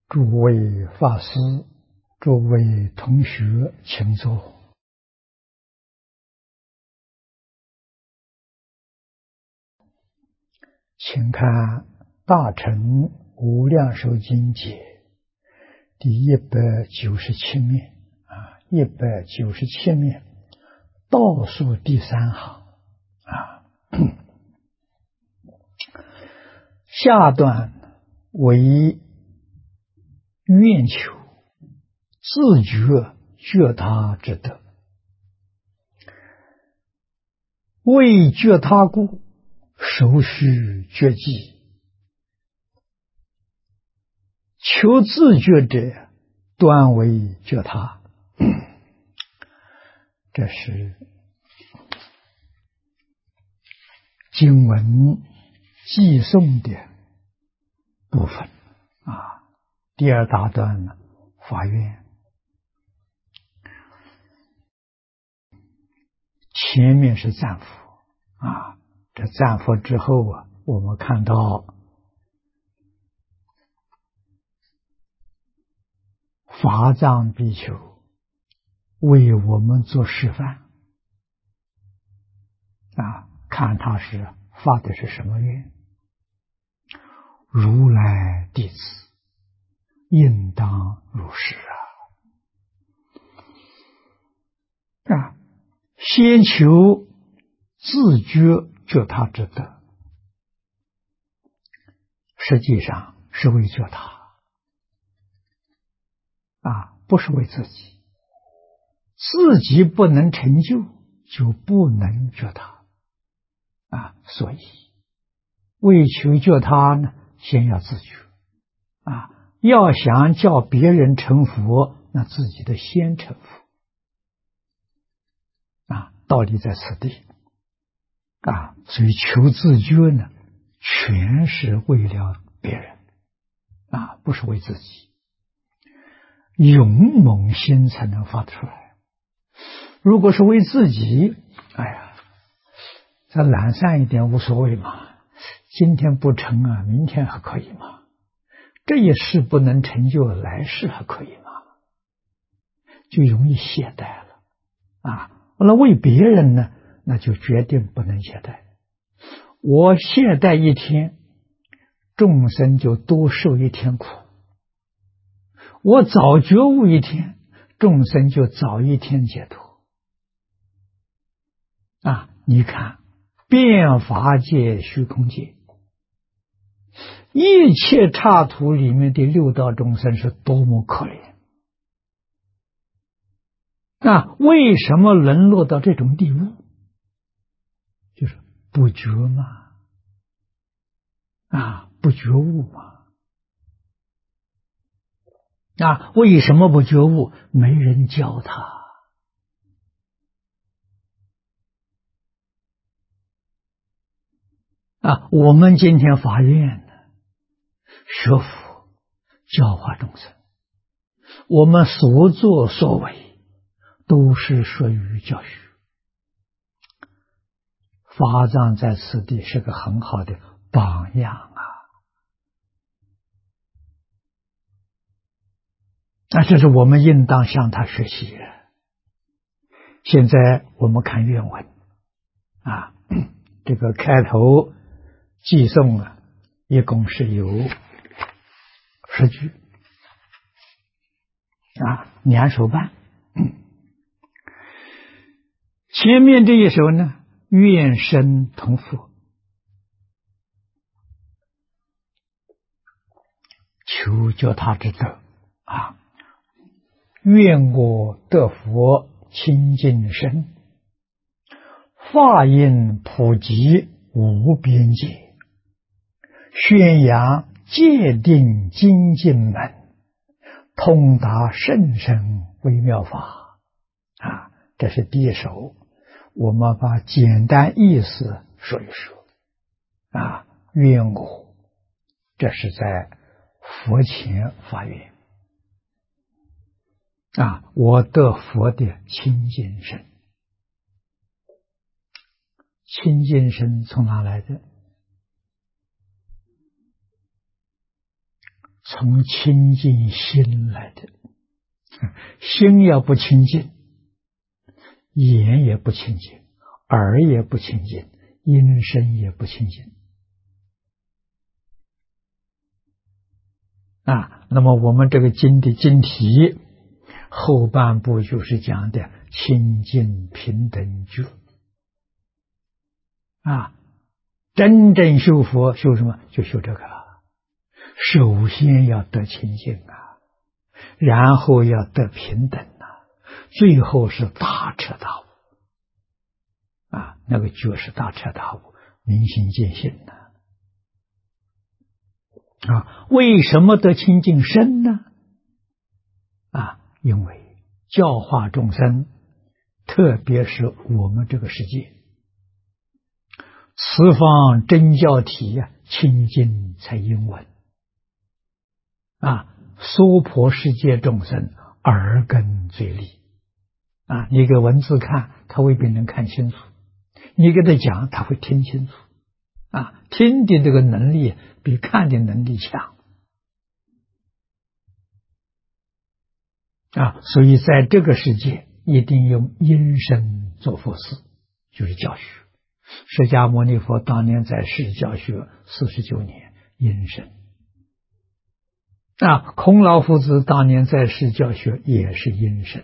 诸位法师，诸位同学，请坐。请看《大乘无量寿经解》第197面，197面倒数第3行下段为愿求自觉觉他之德，为觉他故，首须觉寂。求自觉者，端为觉他。这是经文寄颂的部分第二大段呢，发愿。前面是赞佛这赞佛之后我们看到法藏比丘为我们做示范看他是发的是什么愿。如来弟子应当如是先求自觉觉他之德，实际上是为觉他不是为自己。自己不能成就，就不能觉他所以为求觉他呢，先要自觉要想叫别人成佛，那自己得先成佛道理在此地所以求自觉呢，全是为了别人不是为自己。勇猛心才能发出来。如果是为自己，再懒散一点无所谓嘛，今天不成明天还可以嘛，这一世不能成就，来世还可以嘛，就容易懈怠了那为别人呢，那就决定不能懈怠。我懈怠一天，众生就多受一天苦；我早觉悟一天，众生就早一天解脱你看变法界虚空界一切刹土里面的六道众生是多么可怜为什么沦落到这种地步？就是不觉嘛不觉悟嘛为什么不觉悟？没人教他我们今天发愿呢，学佛教化众生，我们所作所为都是属于教学。法藏在此地是个很好的榜样这是我们应当向他学习的。现在我们看原文这个开头寄颂一共是有10句2首半。前面这一首呢，愿生同佛，求觉他之德愿我得佛清净身，法音普及无边界，宣扬戒定精进门，通达甚深微妙法这是第一首。我们把简单意思说一说愿我，这是在佛前发愿我得佛的清净身。清净身从哪来的？ 从清净心来的。心要不清净，眼也不清净，耳也不清净，音声也不清净。那么我们这个经的经题后半部就是讲的清净平等觉。真正修佛修什么？就修这个。首先要得清净然后要得平等最后是大彻大悟那个觉是大彻大悟，明心见性为什么得清净身呢？因为教化众生，特别是我们这个世界，此方真教体清净才应闻娑婆世界众生耳根最利你给文字看，他未必能看清楚；你给他讲，他会听清楚听的这个能力比看的能力强所以在这个世界一定用因身做佛事，就是教学。释迦牟尼佛当年在世教学49年，因身孔老夫子当年在世教学也是因身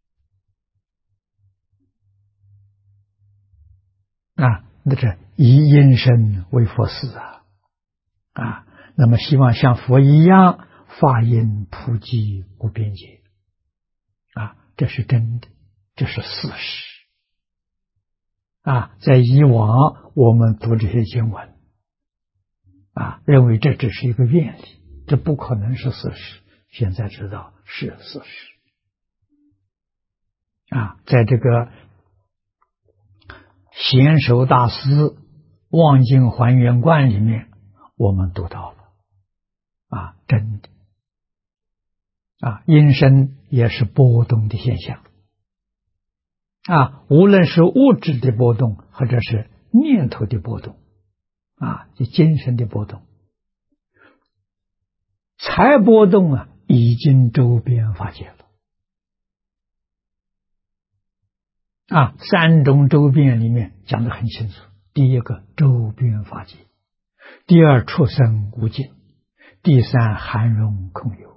那是以因身为佛事那么希望像佛一样法音普及无边界这是真的，这是事实在以往我们读这些经文认为这只是一个愿力，这不可能是事实，现在知道是事实在这个贤首大师望境还原观里面我们读到了真的音声也是波动的现象无论是物质的波动或者是念头的波动就精神的波动，才波动已经周边法界了三种周边里面讲得很清楚，第一个周边法界，第二畜生无尽，第三含容空有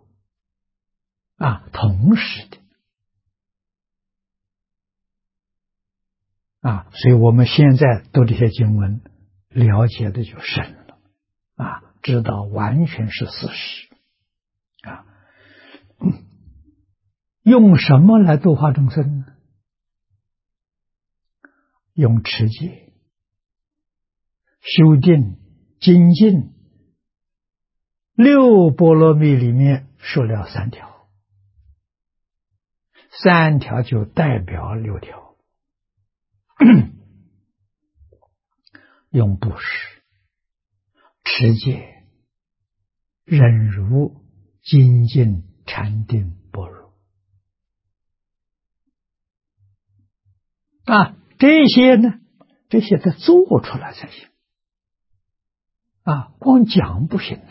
同时的所以我们现在读这些经文了解的就深了知道完全是事实用什么来度化众生呢？用持戒、修定、精进，六波罗蜜里面说了3条，3条就代表6条。用布施、持戒、忍辱、精进、禅定、般若这些呢，这些得做出来才行光讲不行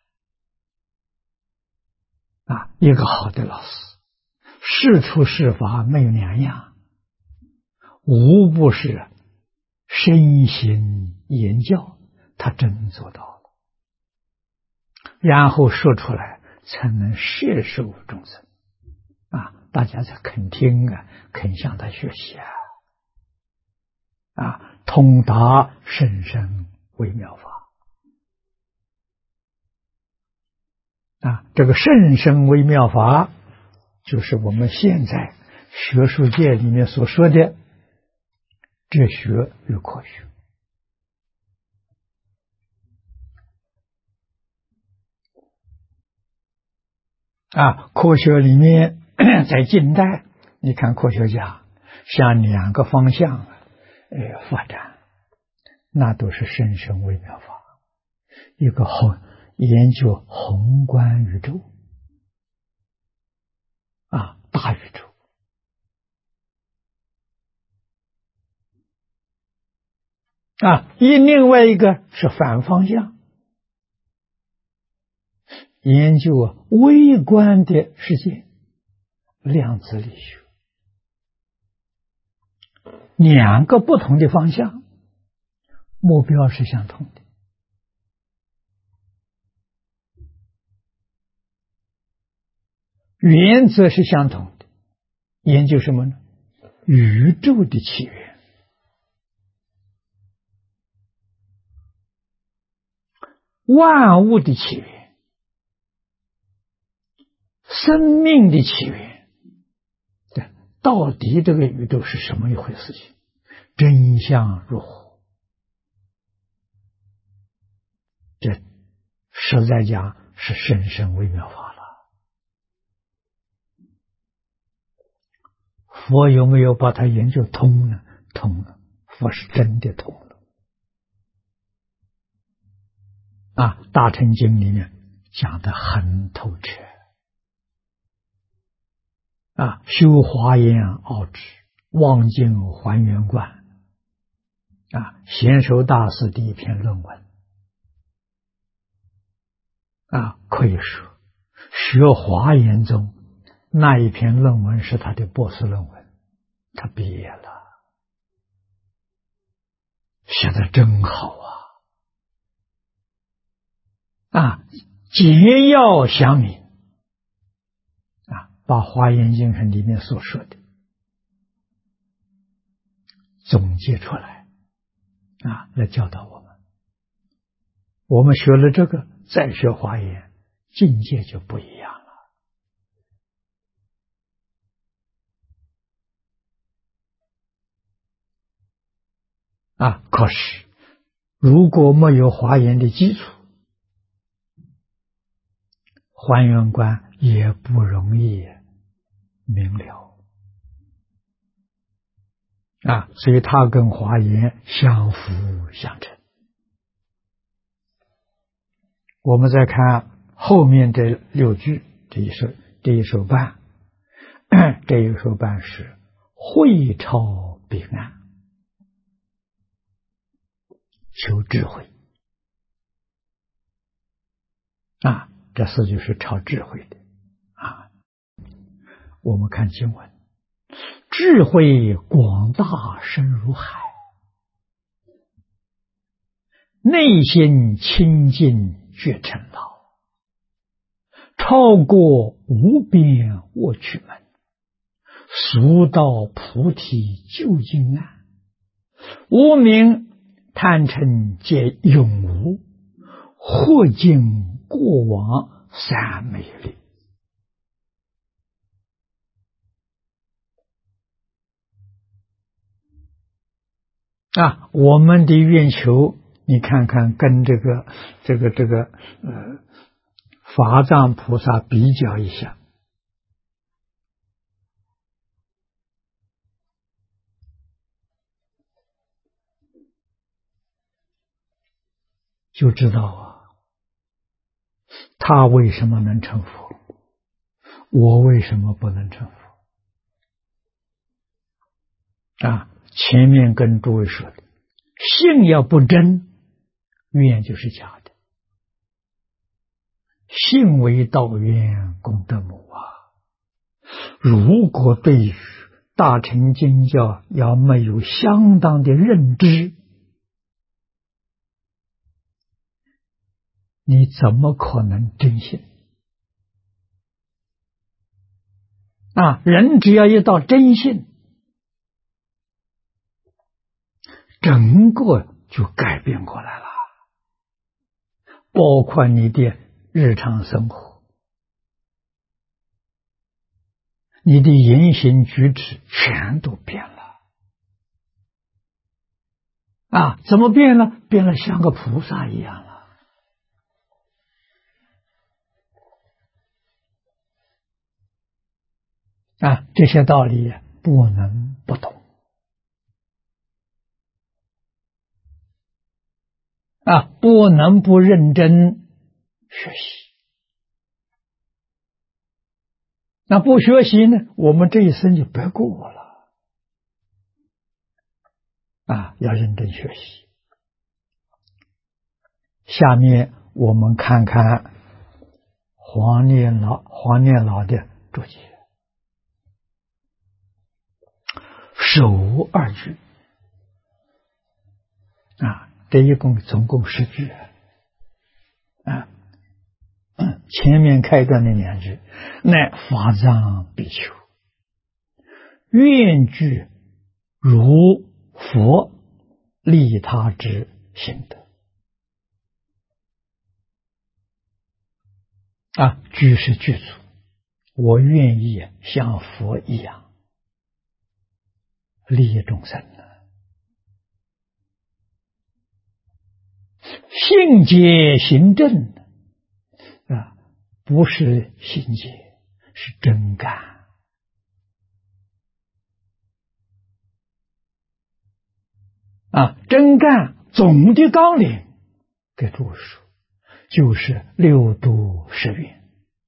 一个好的老师，是出是法没有两样，无不是身心言教，他真做到了，然后说出来才能摄受众生大家才肯听肯向他学习通达甚深微妙法这个甚深微妙法就是我们现在学术界里面所说的哲学与科学科学里面在近代你看科学家向2个方向发展，那都是甚深微妙法，一个研究宏观宇宙大宇宙另外一个是反方向， 研究微观的世界，量子力学，两个不同的方向，目标是相同的。原则是相同的。研究什么呢？宇宙的起源，万物的起源，生命的起源。到底这个宇宙是什么一回事情？真相如何？这实在讲是深深微妙法了。佛有没有把它研究通呢？通了，佛是真的通了。大乘经里面讲得很透彻。修华严奥旨，望尽还原观。贤首大师的一篇论文。可以说学华严宗那一篇论文是他的博士论文，他毕业了，写得真好简要详明把华严经上里面所说的总结出来来教导我们。我们学了这个再学华严，境界就不一样了。可是如果没有华严的基础，还原观也不容易明了所以它跟华严相辅相成。我们再看后面这6句，这一首半，这一首半是会超彼岸，求智慧这4句是超智慧的我们看经文，智慧广大深如海，内心清净觉成道，超过无边卧趣门，俗到菩提究竟岸，无明贪嗔皆永无，或尽过往三昧力。我们的愿求，你看看跟这个法藏菩萨比较一下，就知道他为什么能成佛，我为什么不能成佛前面跟诸位说的，信要不真，愿就是假的。信为道源，功德母如果对于大乘经教要没有相当的认知，你怎么可能真信人只要一到真信，整个就改变过来了，包括你的日常生活，你的言行举止全都变了怎么变了？变了像个菩萨一样了这些道理不能不懂不能不认真学习。那不学习呢，我们这一生就白过了要认真学习。下面我们看看黄念老的注解，首二句这一共总共10句前面开端的2句，乃法藏比丘愿具如佛利他之心得具是具足，我愿意像佛一样利益众生信解行正不是信解，是真干真干总的纲领给诸说，就是6度10愿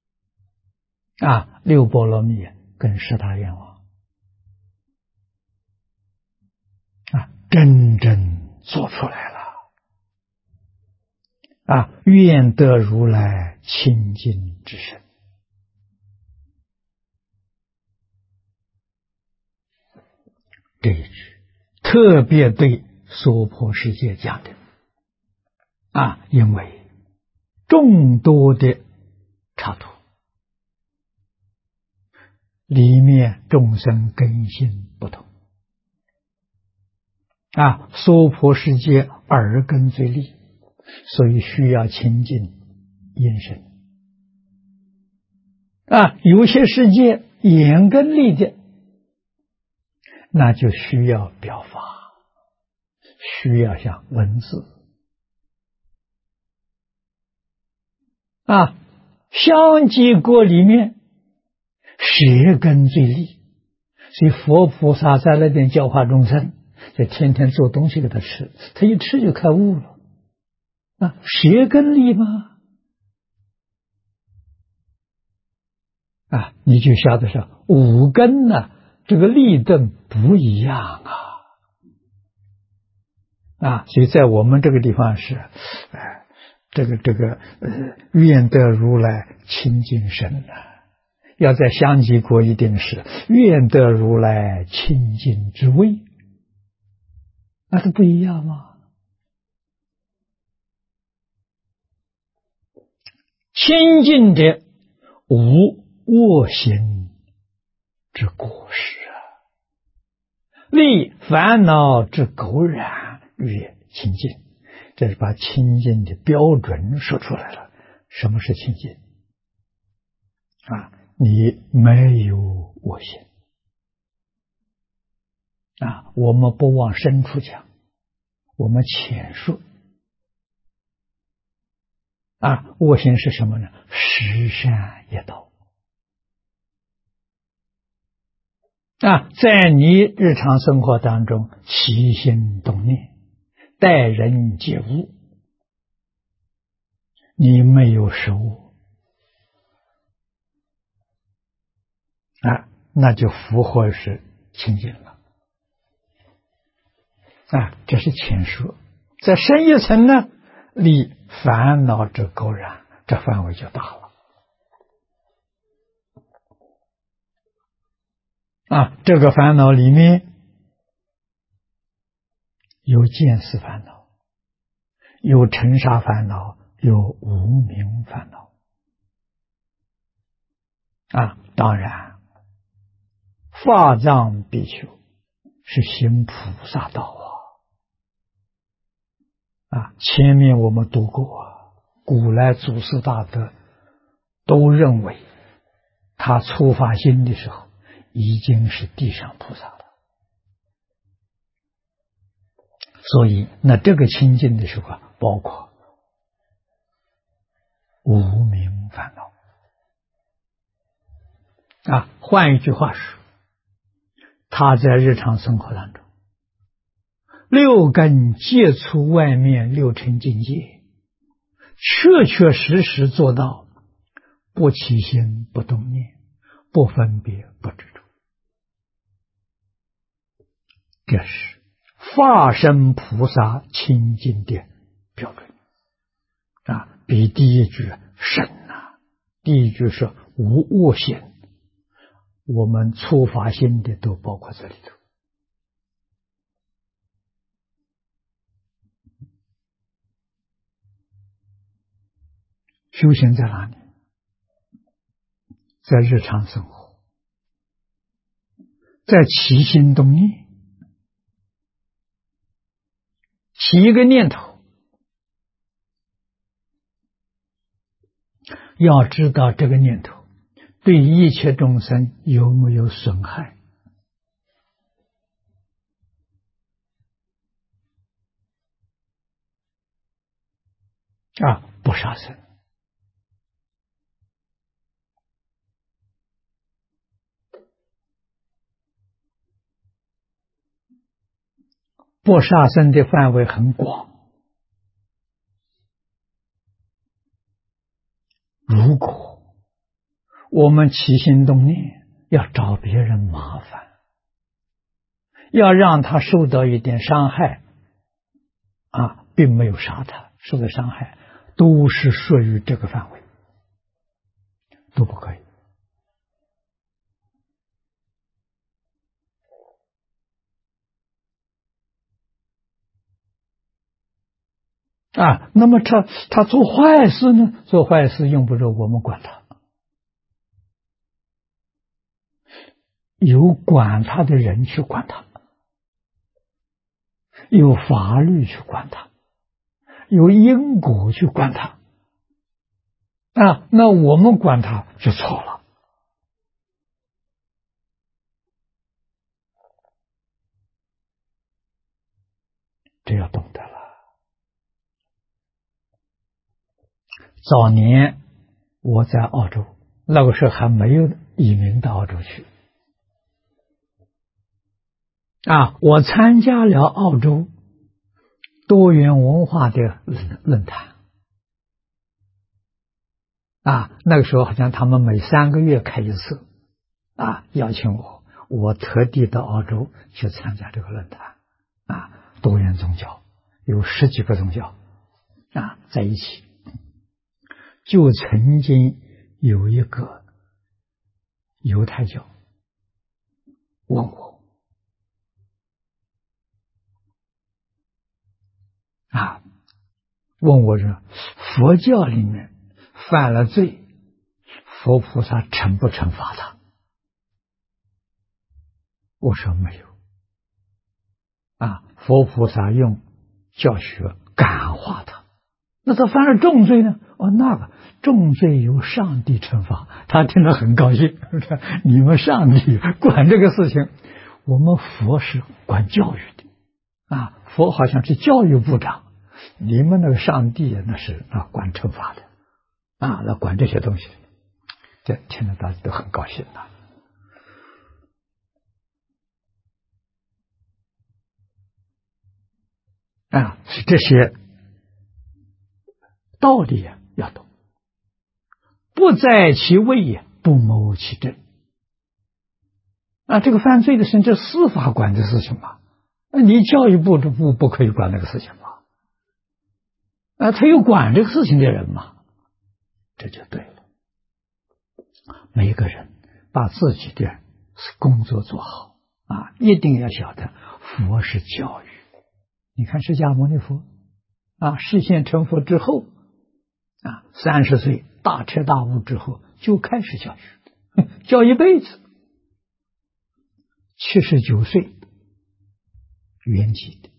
6波罗蜜跟10大愿望真正做出来了愿得如来清净之身。这一句特别对娑婆世界讲的因为众多的插图里面众生根性不同娑婆世界耳根最利，所以需要清净音声有些世界眼根利的，那就需要表法，需要像文字香积国里面舌根最利，所以佛菩萨在那边教化众生，就天天做东西给他吃，他一吃就开悟了舌根利吗？你就晓得是五根这个利钝不一样所以在我们这个地方是愿得如来清净身要在香积国一定是愿得如来清净之位，那是不一样吗？清净的无恶行之过失利烦恼之垢染曰清净，这是把清净的标准说出来了。什么是清净你没有恶行我们不往深处讲，我们浅说恶行是什么呢？十善业道在你日常生活当中起心动念待人接物，你没有守护那就符合是清净了这是浅说。在深一层呢，离烦恼之垢染，这范围就大了这个烦恼里面有见思烦恼，有尘沙烦恼，有无明烦恼当然法藏比丘是行菩萨道前面我们读过古来祖师大德都认为他初发心的时候已经是地上菩萨了，所以那这个清净的时候包括无明烦恼换一句话说，他在日常生活当中六根接触外面六尘境界，确确实实做到不起心不动念，不分别不执着，这是化身菩萨清净的标准比第一句深第一句是无我心，我们初发心的都包括这里头。修行在哪里？在日常生活，在起心动念，起一个念头，要知道这个念头对一切众生有没有损害。不杀生。不杀生的范围很广，如果我们起心动念要找别人麻烦，要让他受到一点伤害，并没有杀他，受到伤害，都是属于这个范围，都不可以。那么他做坏事呢？做坏事用不着我们管他，有管他的人去管他，有法律去管他，有因果去管他。那我们管他就错了。这要懂得了。早年我在澳洲，那个时候还没有移民到澳洲去。我参加了澳洲多元文化的论坛。那个时候好像他们每3个月开一次，邀请我特地到澳洲去参加这个论坛。多元宗教有10几个宗教在一起。就曾经有一个犹太教问我，问我说佛教里面犯了罪，佛菩萨惩不惩罚他？我说没有。佛菩萨用教学感化他。那他犯了重罪呢？那个重罪由上帝惩罚。他听了很高兴，你们上帝管这个事情，我们佛是管教育的。佛好像是教育部长，你们那个上帝那是管惩罚的。那管这些东西，这听了大家都很高兴了。这些道理要懂，不在其位也，不谋其政。这个犯罪的事情，这司法管的事情嘛，你教育部不可以管那个事情嘛。他有管这个事情的人嘛，这就对了。每个人把自己的工作做好一定要晓得佛是教育。你看释迦牟尼佛示现成佛之后30岁大彻大悟之后就开始教育，教一辈子。79岁圆寂的，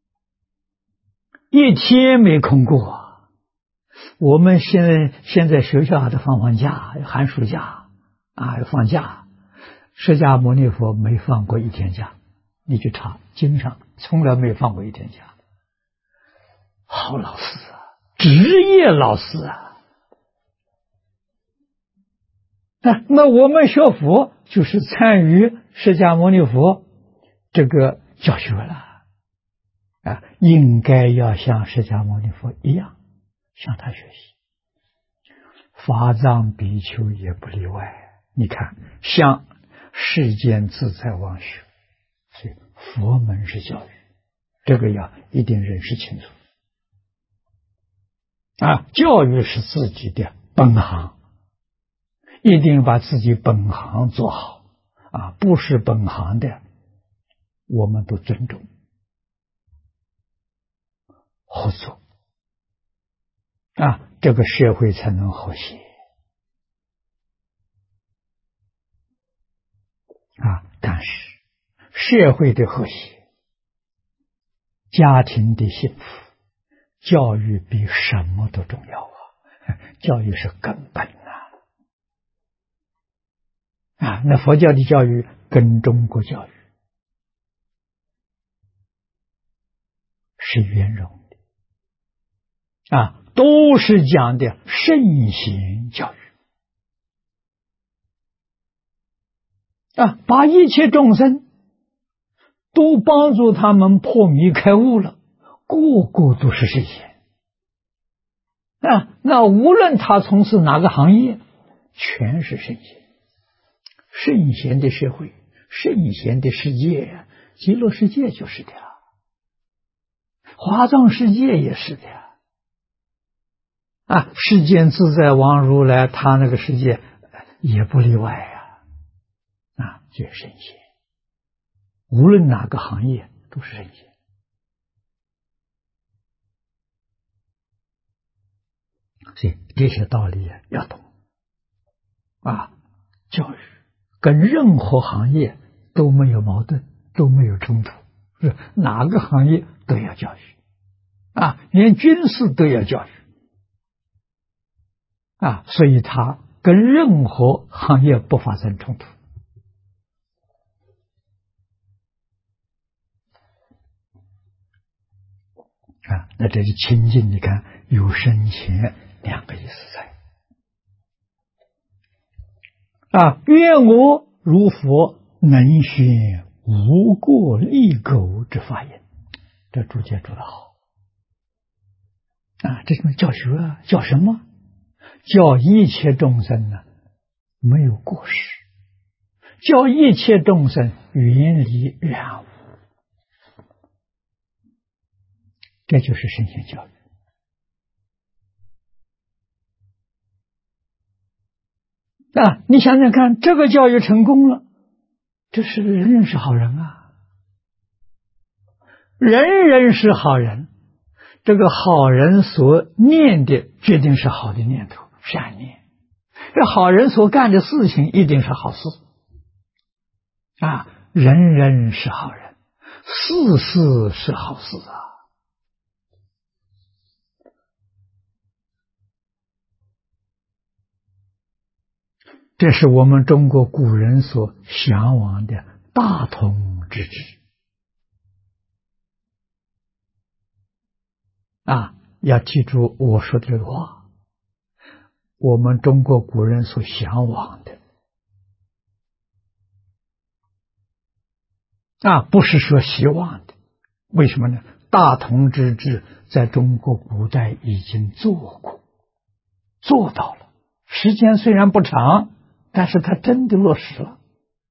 一天没空过。我们现在学校的放假，寒暑假放假，释迦牟尼佛没放过一天假。你去查经上从来没放过一天假。好老师职业老师那我们学佛就是参与释迦牟尼佛这个教学了应该要像释迦牟尼佛一样向他学习。法藏比丘也不例外。你看像世间自在妄学，所以佛门是教育，这个要一定认识清楚。教育是自己的本行， 一定把自己本行做好啊！不是本行的，我们都尊重、合作啊，这个社会才能和谐啊！但是社会的和谐、家庭的幸福，教育比什么都重要啊！教育是根本啊！那佛教的教育跟中国教育是圆融的啊，都是讲的圣贤教育啊，把一切众生都帮助他们破迷开悟了，个个都是圣贤啊！那无论他从事哪个行业，全是圣贤。圣贤的社会，圣贤的世界，极乐世界就是的，华藏世界也是的啊！世间自在王如来，他那个世界也不例外啊！就是圣贤，无论哪个行业都是圣贤。所以这些道理要懂啊！教育跟任何行业都没有矛盾，都没有冲突，是哪个行业都要教育啊，连军事都要教育啊，所以它跟任何行业不发生冲突啊。那这是清净，你看有深浅两个意思在啊。愿我如佛能宣无过利狗之法言，这注解注得好啊！这什么教学啊？教什么？教一切众生呢，没有过失，教一切众生远离染污，这就是圣贤教育啊！你想想看，这个教育成功了，这是人人是好人啊，人人是好人。这个好人所念的决定是好的念头，善念。这好人所干的事情一定是好事啊！人人是好人，事事是好事啊！这是我们中国古人所向往的大同之治啊！要记住我说的这个话，我们中国古人所向往的啊，不是说希望的。为什么呢？大同之治在中国古代已经做过，做到了。时间虽然不长，但是它真的落实了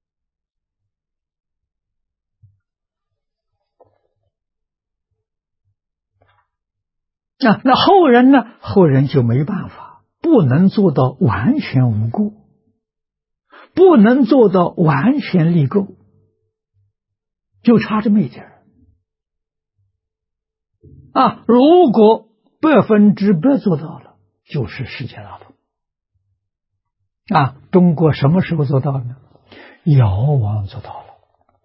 啊。那后人呢？后人就没办法，不能做到完全无过，不能做到完全立够，就差这么一点啊！如果100%做到了，就是世界大同啊！中国什么时候做到呢？尧王做到了，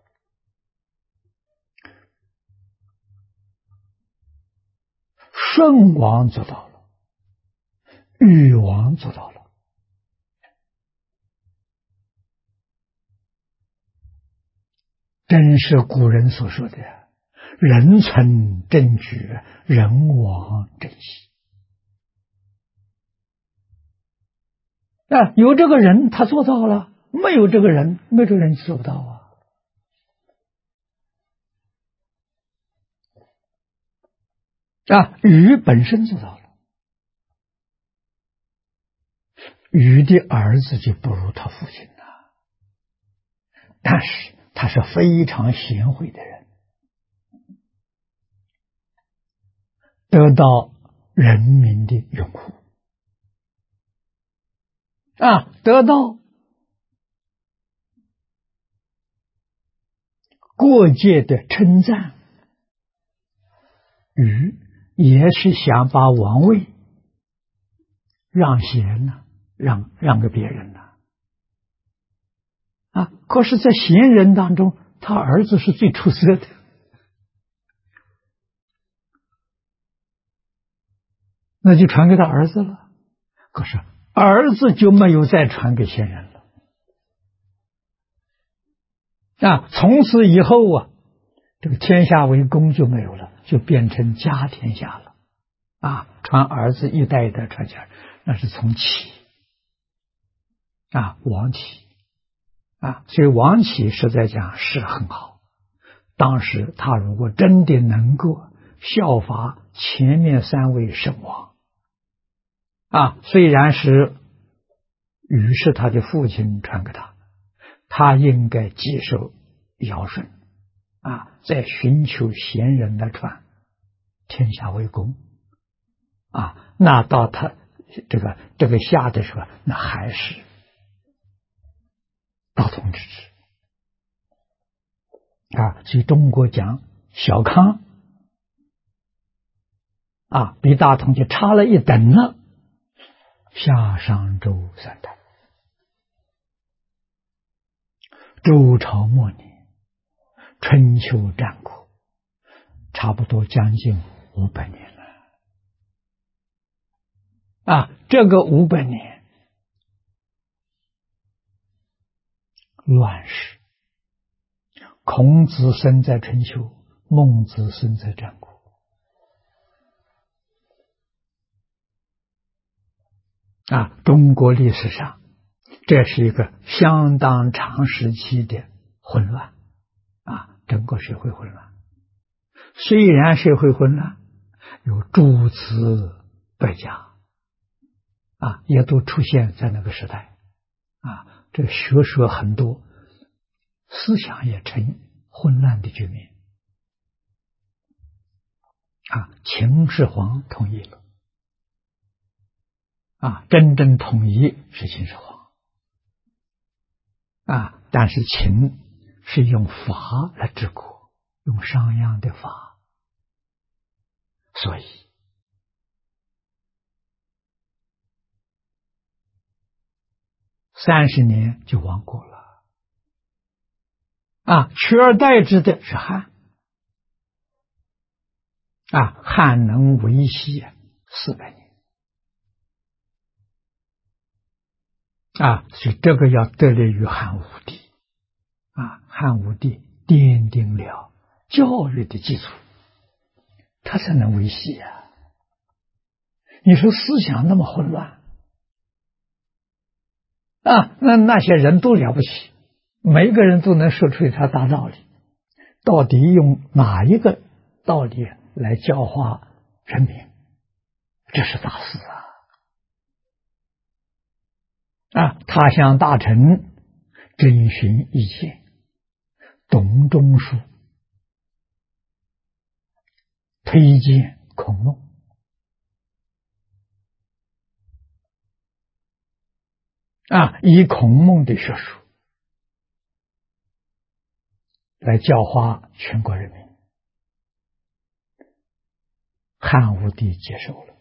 舜王做到了，禹王做到了。真是古人所说的人存正觉，人亡正息啊！有这个人他做到了，没有这个人，没有这个人做不到啊！禹本身做到了，禹的儿子就不如他父亲了，但是他是非常贤惠的人，得到人民的拥护得到各界的称赞，禹也是想把王位让贤了，让给别人了。可是，在贤人当中，他儿子是最出色的，那就传给他儿子了。可是儿子就没有再传给贤人了。从此以后这个天下为公就没有了，就变成家天下了。传儿子一代一代传下来，那是从启王启所以王启实在讲是很好。当时他如果真的能够效法前面三位圣王虽然是禹是他的父亲传给他，他应该接受尧舜再寻求贤人来传，天下为公那到他这个下的时候，那还是大同之治所以中国讲小康比大同就差了一等了。夏商周三代，周朝末年，春秋战国，差不多将近500年了。这个500年乱世，孔子生在春秋，孟子生在战国。中国历史上这是一个相当长时期的混乱整个社会混乱。虽然社会混乱，有诸子百家也都出现在那个时代这学说很多，思想也呈混乱的局面秦始皇统一了真正统一是秦始皇但是秦是用法来治国，用商鞅的法，所以30年就亡国了取而代之的是汉汉能维系400年所以这个要得力于汉武帝汉武帝奠定了教育的基础，他才能维系你说思想那么混乱那些人都了不起，每个人都能说出一条大道理，到底用哪一个道理来教化人民，这是大事他向大臣征询意见，董仲舒推荐孔孟以孔孟的学术来教化全国人民，汉武帝接受了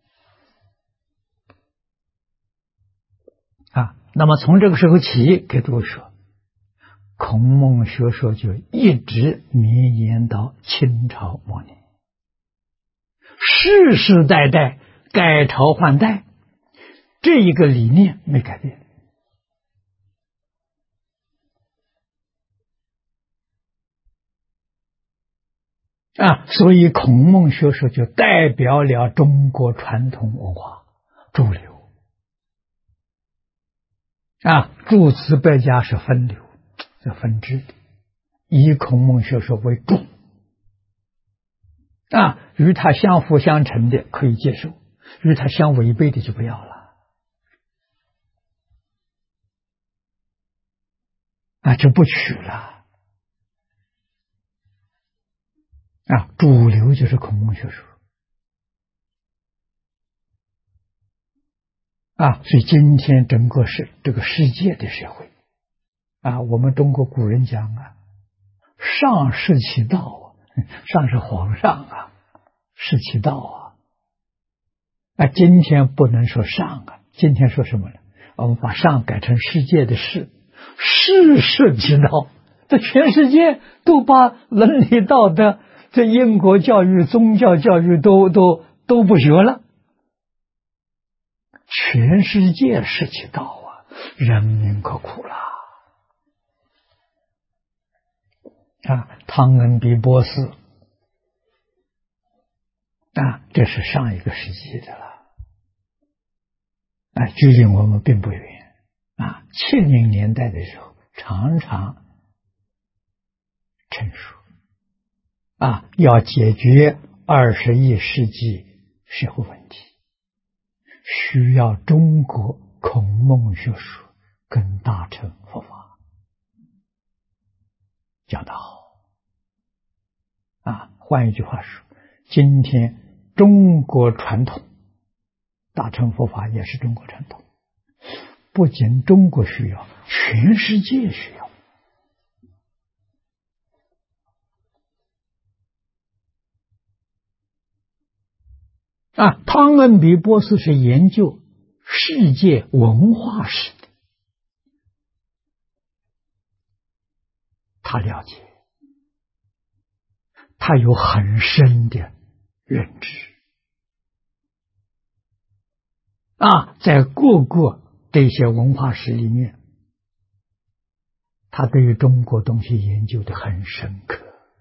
那么从这个时候起，给诸位说，孔孟学说就一直绵延到清朝末年，世世代代改朝换代，这一个理念没改变所以孔孟学说就代表了中国传统文化主流诸子百家是分流，是分支的，以孔孟学说为主与它相辅相成的可以接受，与它相违背的就不要了就不取了主流就是孔孟学说所以今天整个这个世界的社会我们中国古人讲上是其道上是皇上是其道今天不能说上今天说什么呢？我们把上改成世界的世，世是其道。这全世界都把伦理道德、这因果教育、宗教教育都不学了。全世界是其道人民可苦了汤恩比波斯这是上一个世纪的了距离我们并不远70年代的时候常常陈述要解决21世纪社会问题，需要中国孔孟学说跟大乘佛法讲得好换一句话说，今天中国传统大乘佛法也是中国传统，不仅中国需要，全世界需要汤恩比波斯是研究世界文化史的，他了解，他有很深的认知在各个这些文化史里面，他对于中国东西研究的很深刻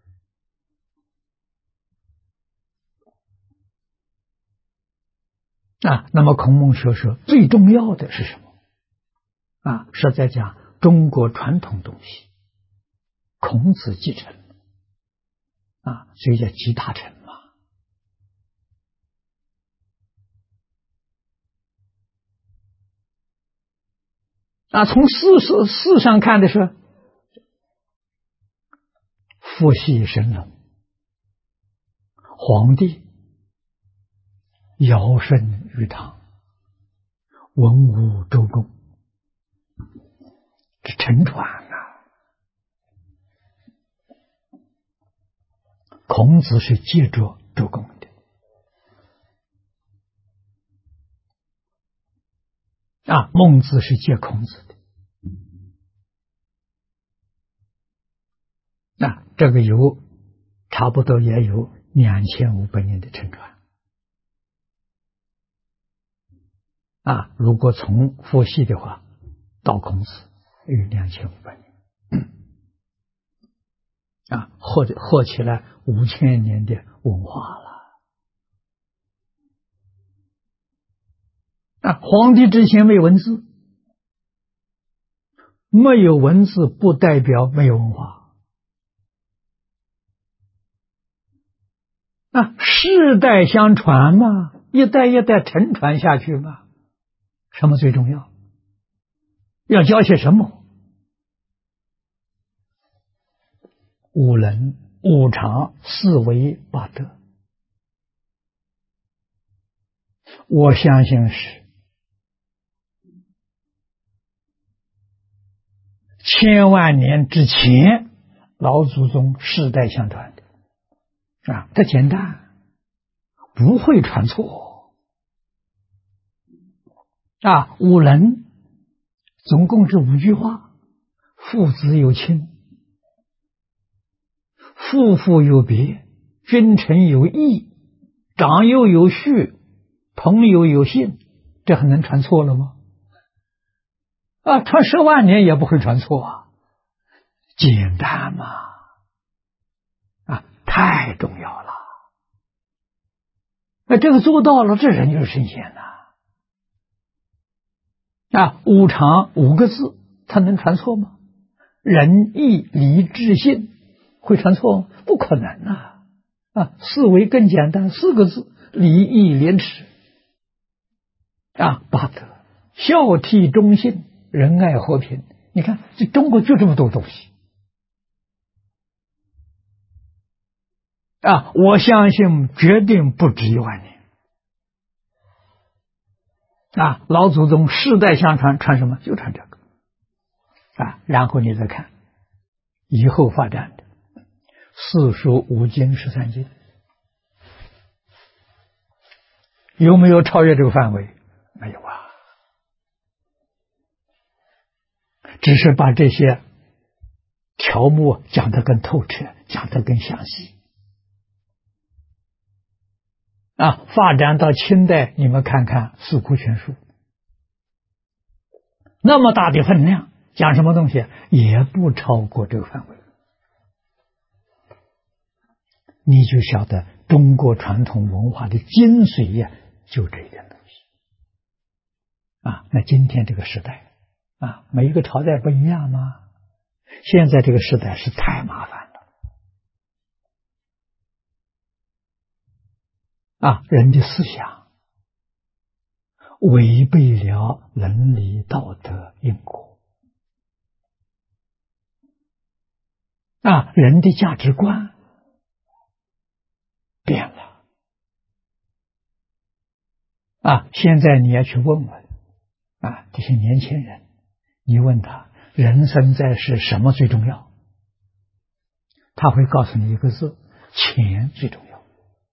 那么孔孟学说最重要的是什么是在讲中国传统东西，孔子继承所以叫集大成嘛从事上看的是父系神龙，皇帝尧舜禹汤，文武周公，这承传孔子是接着周公的孟子是接孔子的这个差不多也有2500年的承传如果从父系的话，到孔子有2500年合起来5000年的文化了皇帝之前没有文字，没有文字不代表没有文化世代相传嘛，一代一代承传下去嘛，什么最重要？要教些什么？五伦、五常、四维、八德，我相信是千万年之前老祖宗世代相传的它简单，不会传错五伦总共是5句话：父子有亲，父父有别，君臣有义，长幼有序，朋友有信，这还能传错了吗？传10万年也不会传错简单嘛太重要了这个做到了，这人就是神仙五常5个字，它能传错吗？仁义礼智信会传错吗？不可能四维更简单，4个字：礼义廉耻八德，孝悌忠信，仁爱和平。你看这中国就这么多东西我相信绝对不止1万年老祖宗世代相传，传什么？就传这个然后你再看以后发展的四书五经13经，有没有超越这个范围？没有啊，只是把这些条目讲得更透彻，讲得更详细。发展到清代，你们看看《四库全书》，那么大的分量，讲什么东西也不超过这个范围，你就晓得中国传统文化的精髓呀，就这一点东西。那今天这个时代每一个朝代不一样吗？现在这个时代是太麻烦了人的思想违背了伦理道德因果人的价值观变了现在你要去问问这些年轻人，你问他人生在世什么最重要，他会告诉你一个字：钱最重要。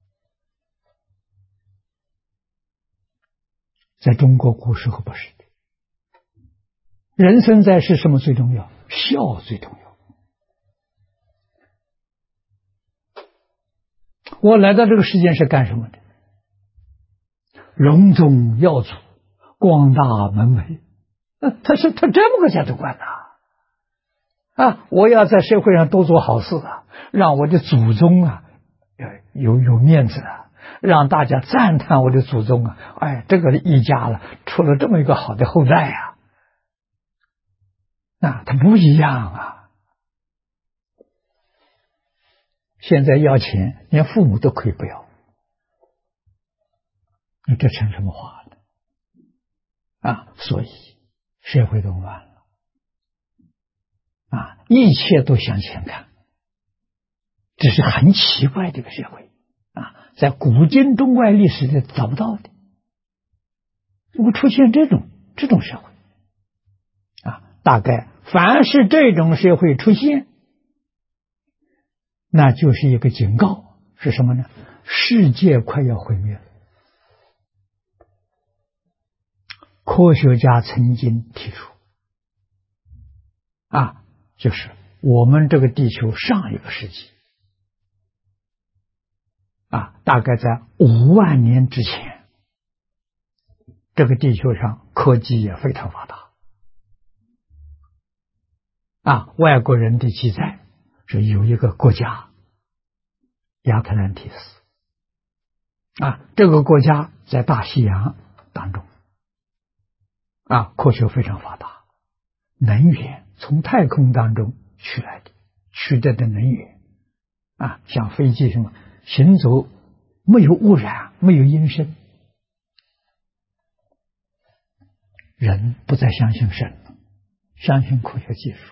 在中国古时候不是的，人生在世什么最重要？孝最重要。我来到这个世界是干什么的？隆中耀祖，光大门楣，他这么个价值观我要在社会上多做好事让我的祖宗有面子让大家赞叹我的祖宗这个一家了出了这么一个好的后代他不一样现在要钱，连父母都可以不要，你这成什么话了所以社会都乱了一切都向前看，这是很奇怪的一个社会在古今中外历史里找不到的，怎么出现这种社会大概凡是这种社会出现，那就是一个警告，是什么呢？世界快要毁灭了。科学家曾经提出就是我们这个地球上一个世纪大概在5万年之前，这个地球上科技也非常发达外国人的记载是有一个国家亚特兰蒂斯这个国家在大西洋当中科学非常发达，能源从太空当中取来的，取得的能源像飞机什么行走没有污染，没有阴声，人不再相信神了，相信科学技术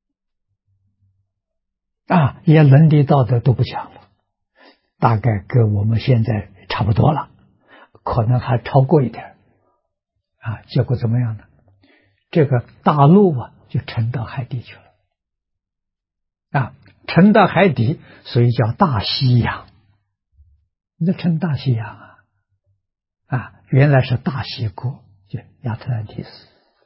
也伦理道德都不讲了，大概跟我们现在差不多了，可能还超过一点结果怎么样呢？这个大陆就沉到海底去了沉到海底，所以叫大西洋。你这沉大西洋原来是大西国，就亚特兰蒂斯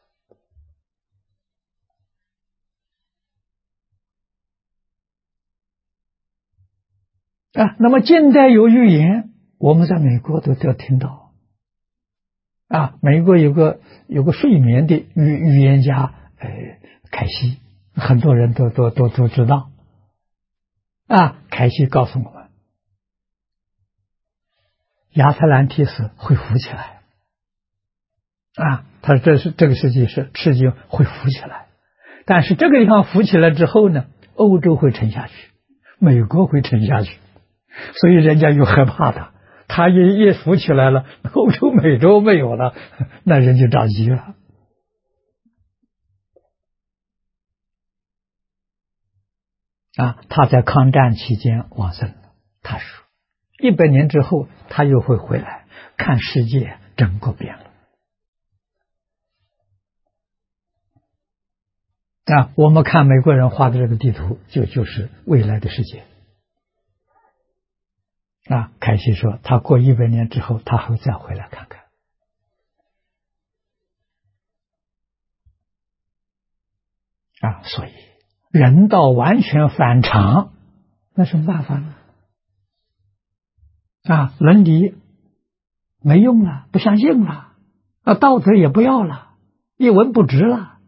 那么近代有预言，我们在美国都听到美国有个睡眠的预言家凯西，很多人都知道凯西告诉我们亚特兰蒂斯会浮起来他说这个世界会浮起来，但是这个地方浮起来之后呢，欧洲会沉下去，美国会沉下去，所以人家又害怕他一浮起来了，欧洲美洲没有了，那人就着急了他在抗战期间往生了，他说100年之后他又会回来，看世界整个变了我们看美国人画的这个地图，就是未来的世界。凯西说，他过100年之后，他还会再回来看看。所以人道完全反常，那什么办法呢？伦理没用了，不相信了，道德也不要了，一文不值了，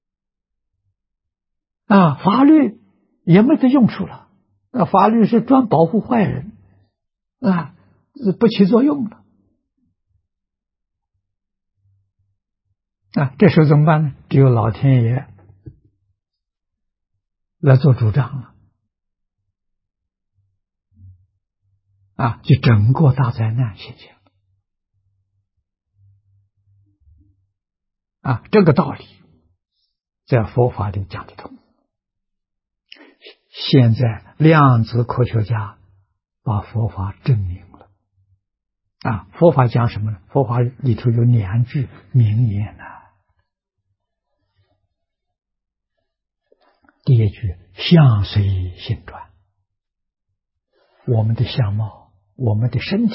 法律也没得用处了，法律是专保护坏人，不起作用了。这时候怎么办呢？只有老天爷来做主张了。就整个大灾难现象。这个道理在佛法里讲得通。现在量子科学家把佛法证明了。佛法讲什么呢？佛法里头有2句名言。第一句，相随心转。我们的相貌，我们的身体，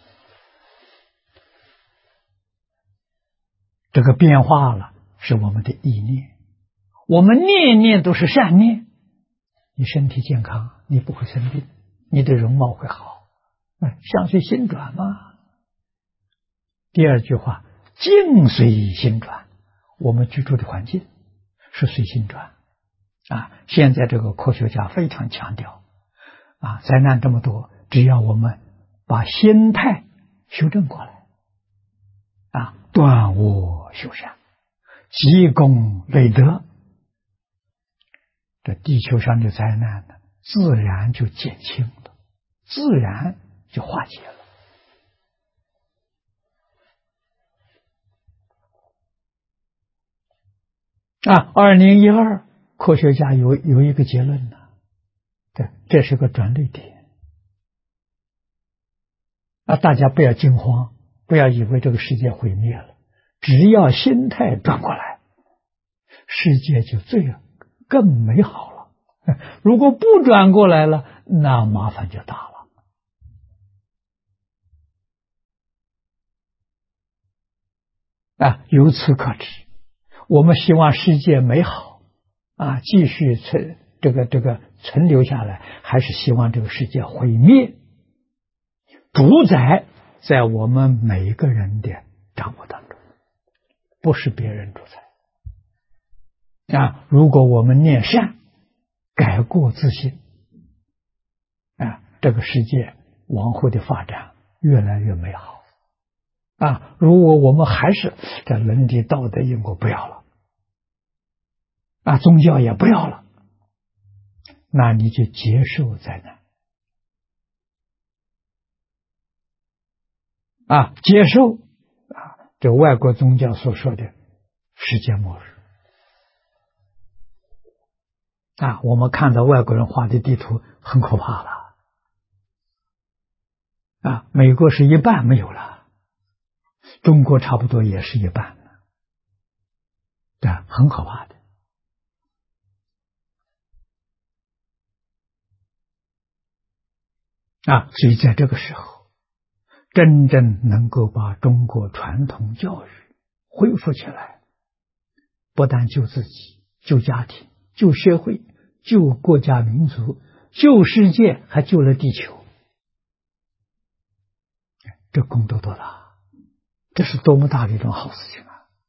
这个变化了，是我们的意念。我们念念都是善念，你身体健康，你不会生病，你的容貌会好。相随心转嘛。第二句话，境随心转。我们居住的环境是随心转。现在这个科学家非常强调，灾难这么多，只要我们把心态修正过来，断恶修善，积功累德，这地球上的灾难呢，自然就减轻了，自然就化解了。2012科学家有一个结论呢，这是个转捩点。大家不要惊慌，不要以为这个世界毁灭了，只要心态转过来，世界就更美好了。如果不转过来了，那麻烦就大了。由此可知，我们希望世界美好，继续存留下来，还是希望这个世界毁灭？主宰在我们每一个人的掌握当中，不是别人主宰。如果我们念善，改过自新，这个世界往后的发展越来越美好。如果我们还是这伦理道德因果不要了，宗教也不要了，那你就接受灾难。接受这外国宗教所说的世界末日。我们看到外国人画的地图很可怕了。美国是一半没有了，中国差不多也是一半了，很可怕的。所以在这个时候，真正能够把中国传统教育恢复起来，不但救自己、救家庭、救社会、救国家民族、救世界，还救了地球，这功德多大！这是多么大的一种好事情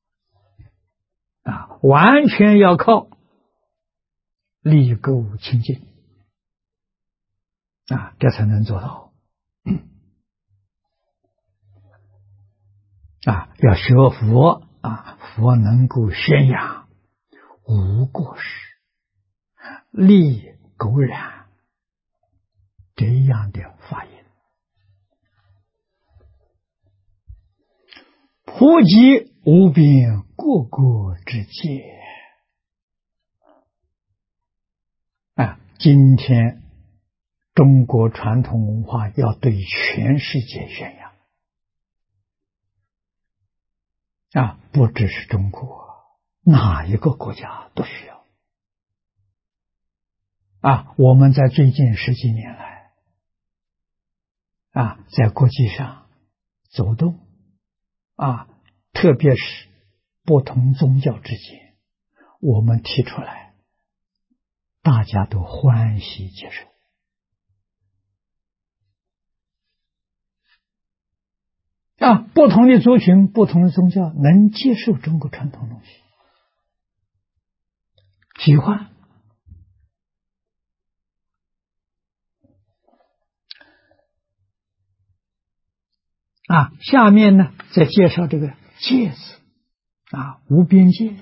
完全要靠立垢清净这才能做到。要学佛佛能够宣扬无过失、立垢染这样的法音，普及无边各国之戒。今天中国传统文化要对全世界宣扬。不只是中国，哪一个国家都需要。 我们在最近十几年来在国际上走动特别是不同宗教之间，我们提出来，大家都欢喜接受。不同的族群、不同的宗教能接受中国传统东西，喜欢。下面呢，再介绍这个戒字无边界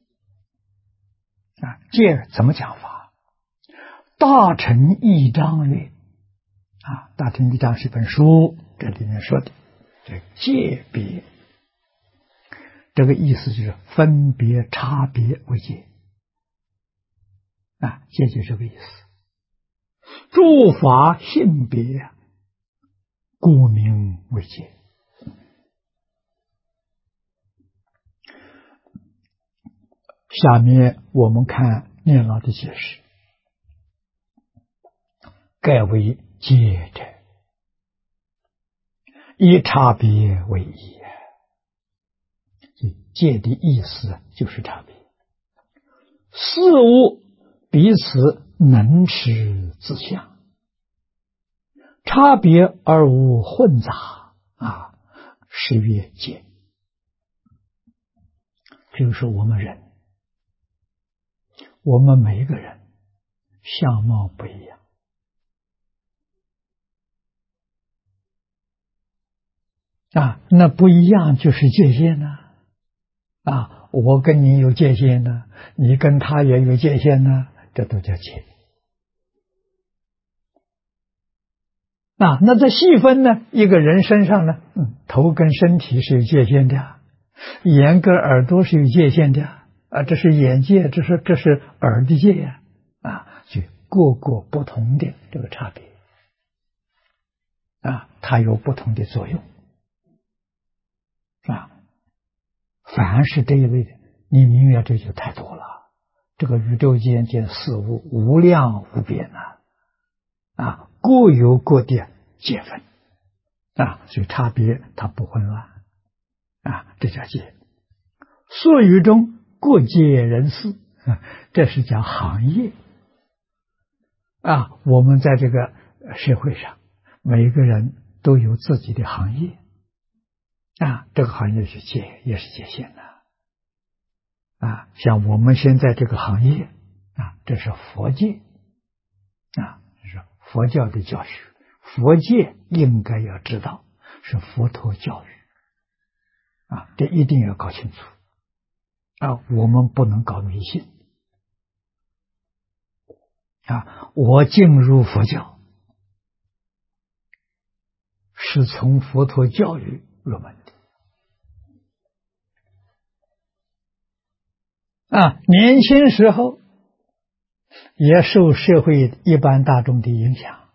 戒怎么讲法？大乘义章曰大乘义章是一本书，这里面说的这戒别，这个意思就是分别差别为戒戒就是这个意思。诸法性别，故名为戒。下面我们看念老的解释，盖为戒者，以差别为义。戒的意思就是差别，事物彼此能持自相，差别而无混杂是曰戒。比如说我们人，我们每一个人相貌不一样那不一样就是界限呢我跟你有界限呢，你跟他也有界限呢，这都叫界那在细分呢，一个人身上呢，头跟身体是有界限的，眼跟耳朵是有界限的这是眼界，这是耳的界就各个不同的这个差别它有不同的作用凡是这一类的，你明白这就太多了。这个宇宙间事物无量无边各有各的界分所以差别它不混乱这叫界。术语中各界人士这是讲行业我们在这个社会上，每一个人都有自己的行业这个行业是界，也是界限的像我们现在这个行业这是佛界是佛教的教学，佛界应该要知道是佛陀教育这一定要搞清楚我们不能搞迷信我进入佛教是从佛陀教育入门的年轻时候也受社会一般大众的影响，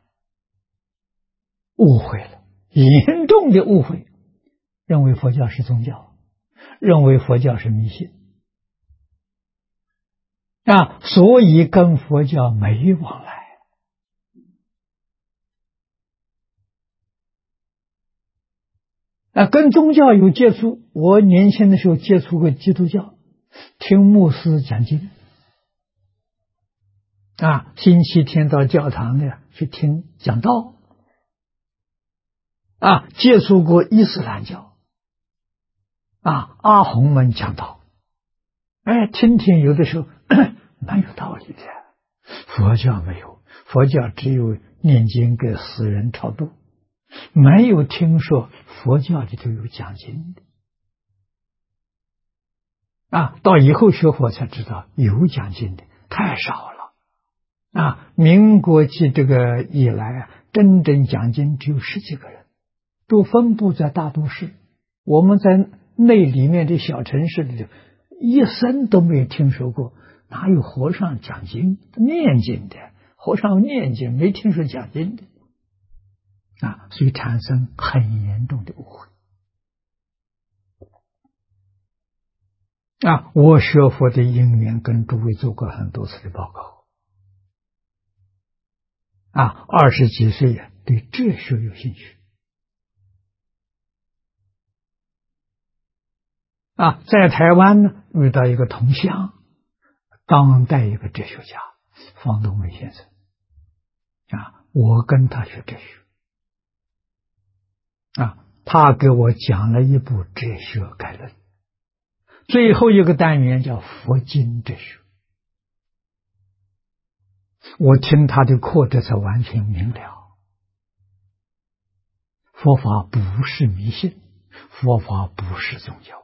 误会了，严重的误会，认为佛教是宗教，认为佛教是迷信所以跟佛教没往来跟宗教有接触。我年轻的时候接触过基督教，听牧师讲经星期天到教堂呢去听讲道接触过伊斯兰教阿訇们讲道听听有的时候蛮有道理的。佛教没有，佛教只有念经给死人超度，没有听说佛教里头有讲经的到以后学佛才知道有讲经的太少了民国期这个以来真正讲经只有10几个人，都分布在大都市。我们在内里面的小城市里头一生都没有听说过，哪有和尚讲经念经的？和尚念经没听说讲经的所以产生很严重的误会我学佛的因缘跟诸位做过很多次的报告 20几岁呀，对哲学有兴趣。在台湾呢，遇到一个同乡，当代一个哲学家方东伟先生。我跟他学哲学。他给我讲了一部哲学概论，最后一个单元叫佛经哲学。我听他的课，这才完全明了，佛法不是迷信，佛法不是宗教，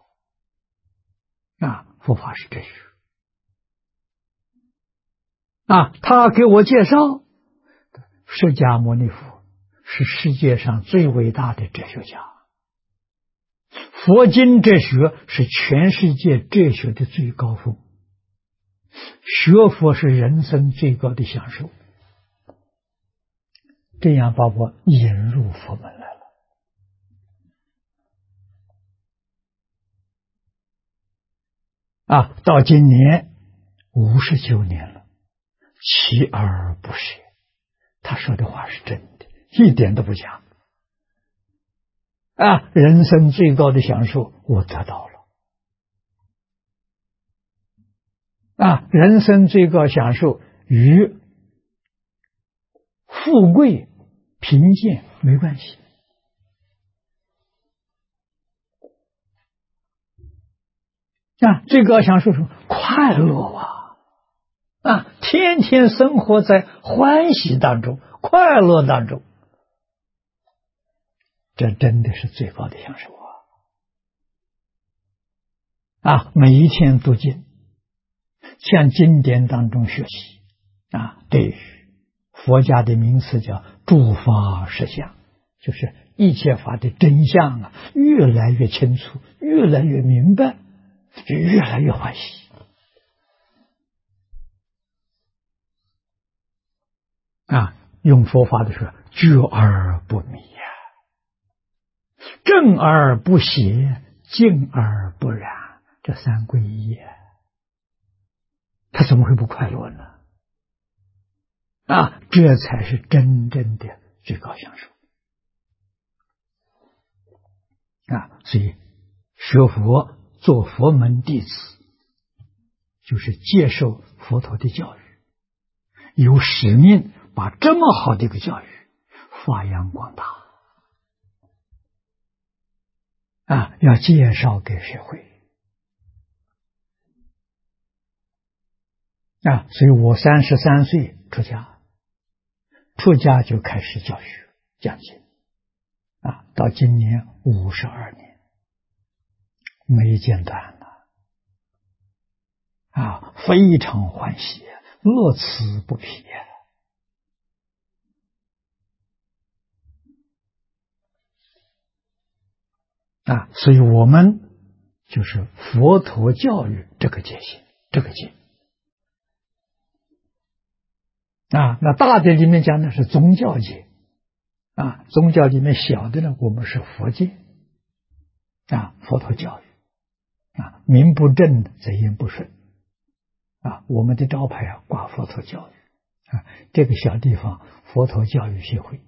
佛法是哲学。他给我介绍，释迦牟尼佛是世界上最伟大的哲学家，佛经哲学是全世界哲学的最高峰，学佛是人生最高的享受。这样把我引入佛门来了。到今年59年了，锲而不舍。他说的话是真的，一点都不假。人生最高的享受我得到了。人生最高享受与富贵贫贱没关系。最高享受是快乐天天生活在欢喜当中，快乐当中，这真的是最高的享受每一天读经，向经典当中学习对，佛家的名词叫诸法实相，就是一切法的真相越来越清楚，越来越明白，就越来越欢喜。用佛法的时候，觉而不迷正而不邪，静而不染，这三归一他怎么会不快乐呢？这才是真正的最高享受所以学佛做佛门弟子，就是接受佛陀的教育，有使命把这么好的一个教育发扬光大要介绍给社会所以我33岁出家就开始教学讲经到今年52年没间断了非常欢喜，乐此不疲所以我们就是佛陀教育这个界限，这个界那大的里面讲的是宗教界宗教里面小的呢，我们是佛界佛陀教育名不正则言不顺我们的招牌挂佛陀教育这个小地方佛陀教育协会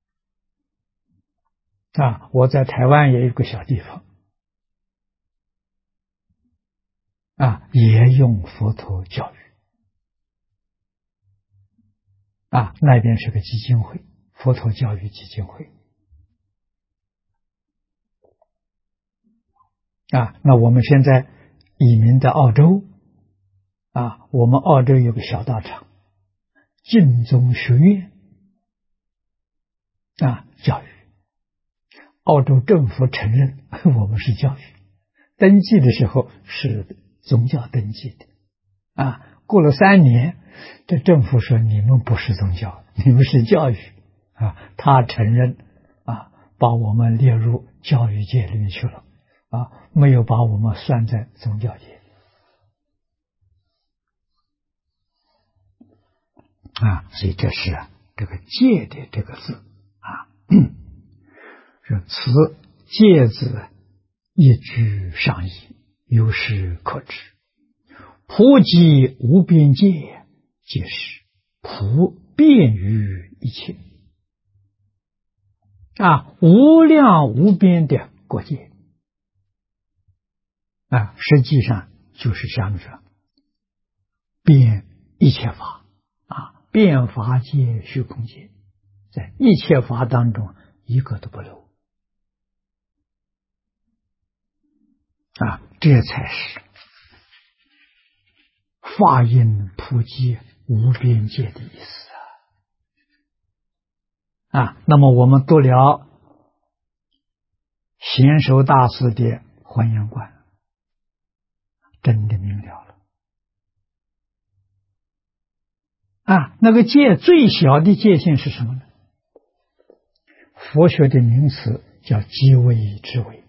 我在台湾也有个小地方也用佛陀教育那边是个基金会，佛陀教育基金会那我们现在移民在澳洲我们澳洲有个小道场净宗学院教育，澳洲政府承认我们是教育，登记的时候是宗教登记的过了3年，这政府说你们不是宗教，你们是教育他承认把我们列入教育界里面去了没有把我们算在宗教界所以这是这个戒的这个字是此戒字一句上义，有时可知。普及无边界，即是普遍于一切。无量无边的国界实际上就是想着遍一切法遍法界虚空界，在一切法当中一个都不留这才是法印普及无边界的意思那么我们读了贤首大师的《还原观》，真的明了了那个界最小的界限是什么呢？佛学的名词叫即微之微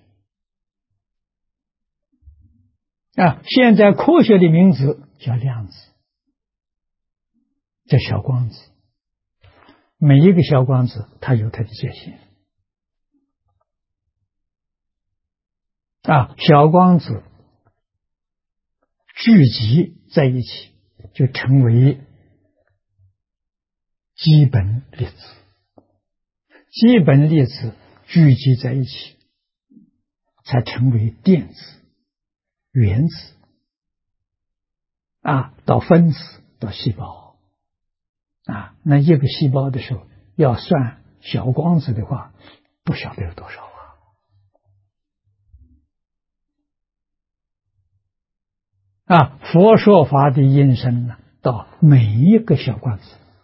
现在科学的名字叫量子，叫小光子。每一个小光子它有它的界限小光子聚集在一起就成为基本粒子，基本粒子聚集在一起才成为电子、原子到分子到细胞那一个细胞的时候要算小光子的话，不晓得有多少佛说法的因身呢，到每一个小光子，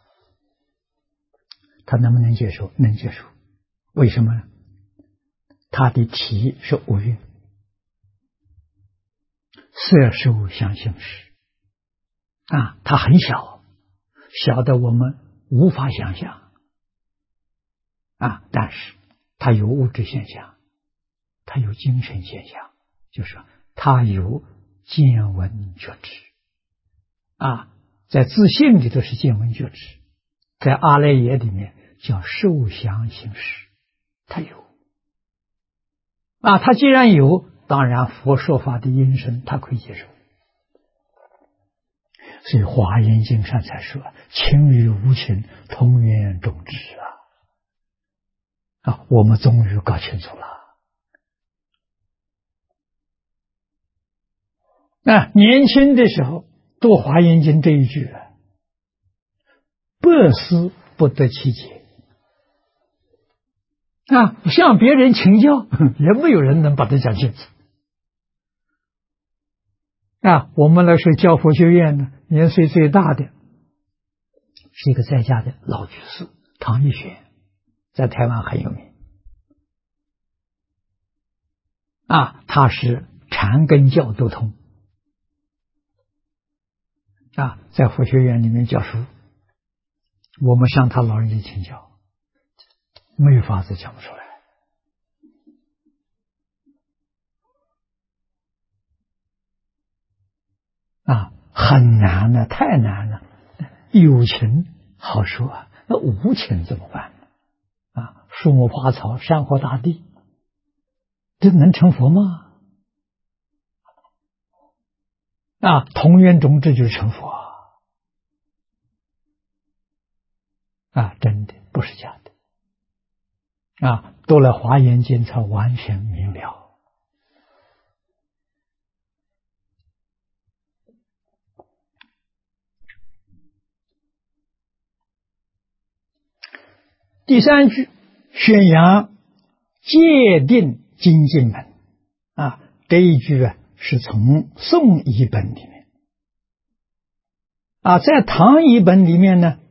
他能不能接受？能接受。为什么呢？它的体是无蕴，色受想行识它很小，小的我们无法想象但是它有物质现象，它有精神现象，就是说它有见闻觉知在自性里头是见闻觉知，在阿赖耶里面叫受想行识，它有它既然有，当然佛说法的因身它可以接受。所以华严经上才说情与无情同源种智我们终于搞清楚了年轻的时候读华严经这一句百思不得其解向别人请教也没有人能把它讲清楚我们来说教佛学院呢，年岁最大的是一个在家的老居士唐一玄，在台湾很有名他是禅跟教都通在佛学院里面教书，我们向他老人家请教，没有法子讲不出来很难了，太难了。有情好说那无情怎么办树木花草山河大地，这能成佛吗？同源种智就是成佛真的不是假的读了华严经才完全明了。第三句宣扬戒定精进门这一句是从宋译本里面在唐译本里面呢，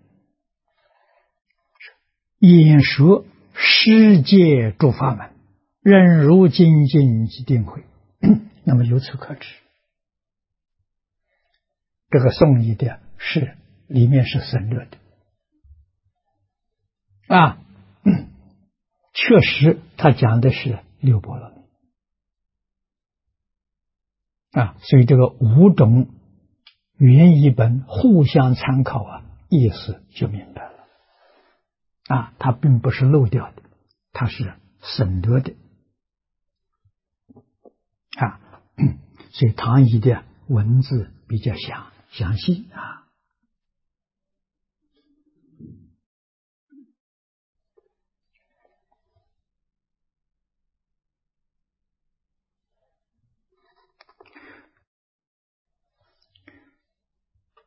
演说世界诸法门，任如精进即定慧那么由此可知，这个宋译的是里面是省略的确实他讲的是六波罗蜜所以这个五种原译本互相参考意思就明白了它并不是漏掉的，它是省略的所以唐译的文字比较详细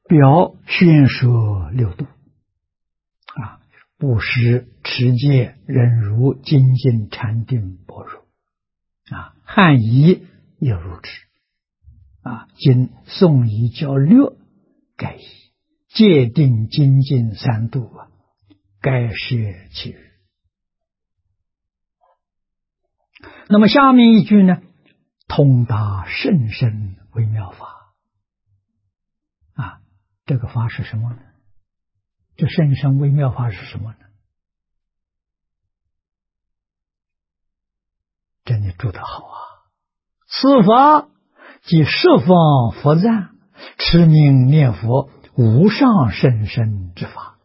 表宣说六度啊，布施、持戒、忍辱、精进、禅定、般若啊，汉译也如之啊。今宋译较略改译，戒定精进三度啊，该是其余。那么下面一句呢，通达甚深微妙法啊，这个法是什么呢？这甚深微妙法是什么呢？这你注得好啊！此法即十方佛赞持名念佛无上甚深之法，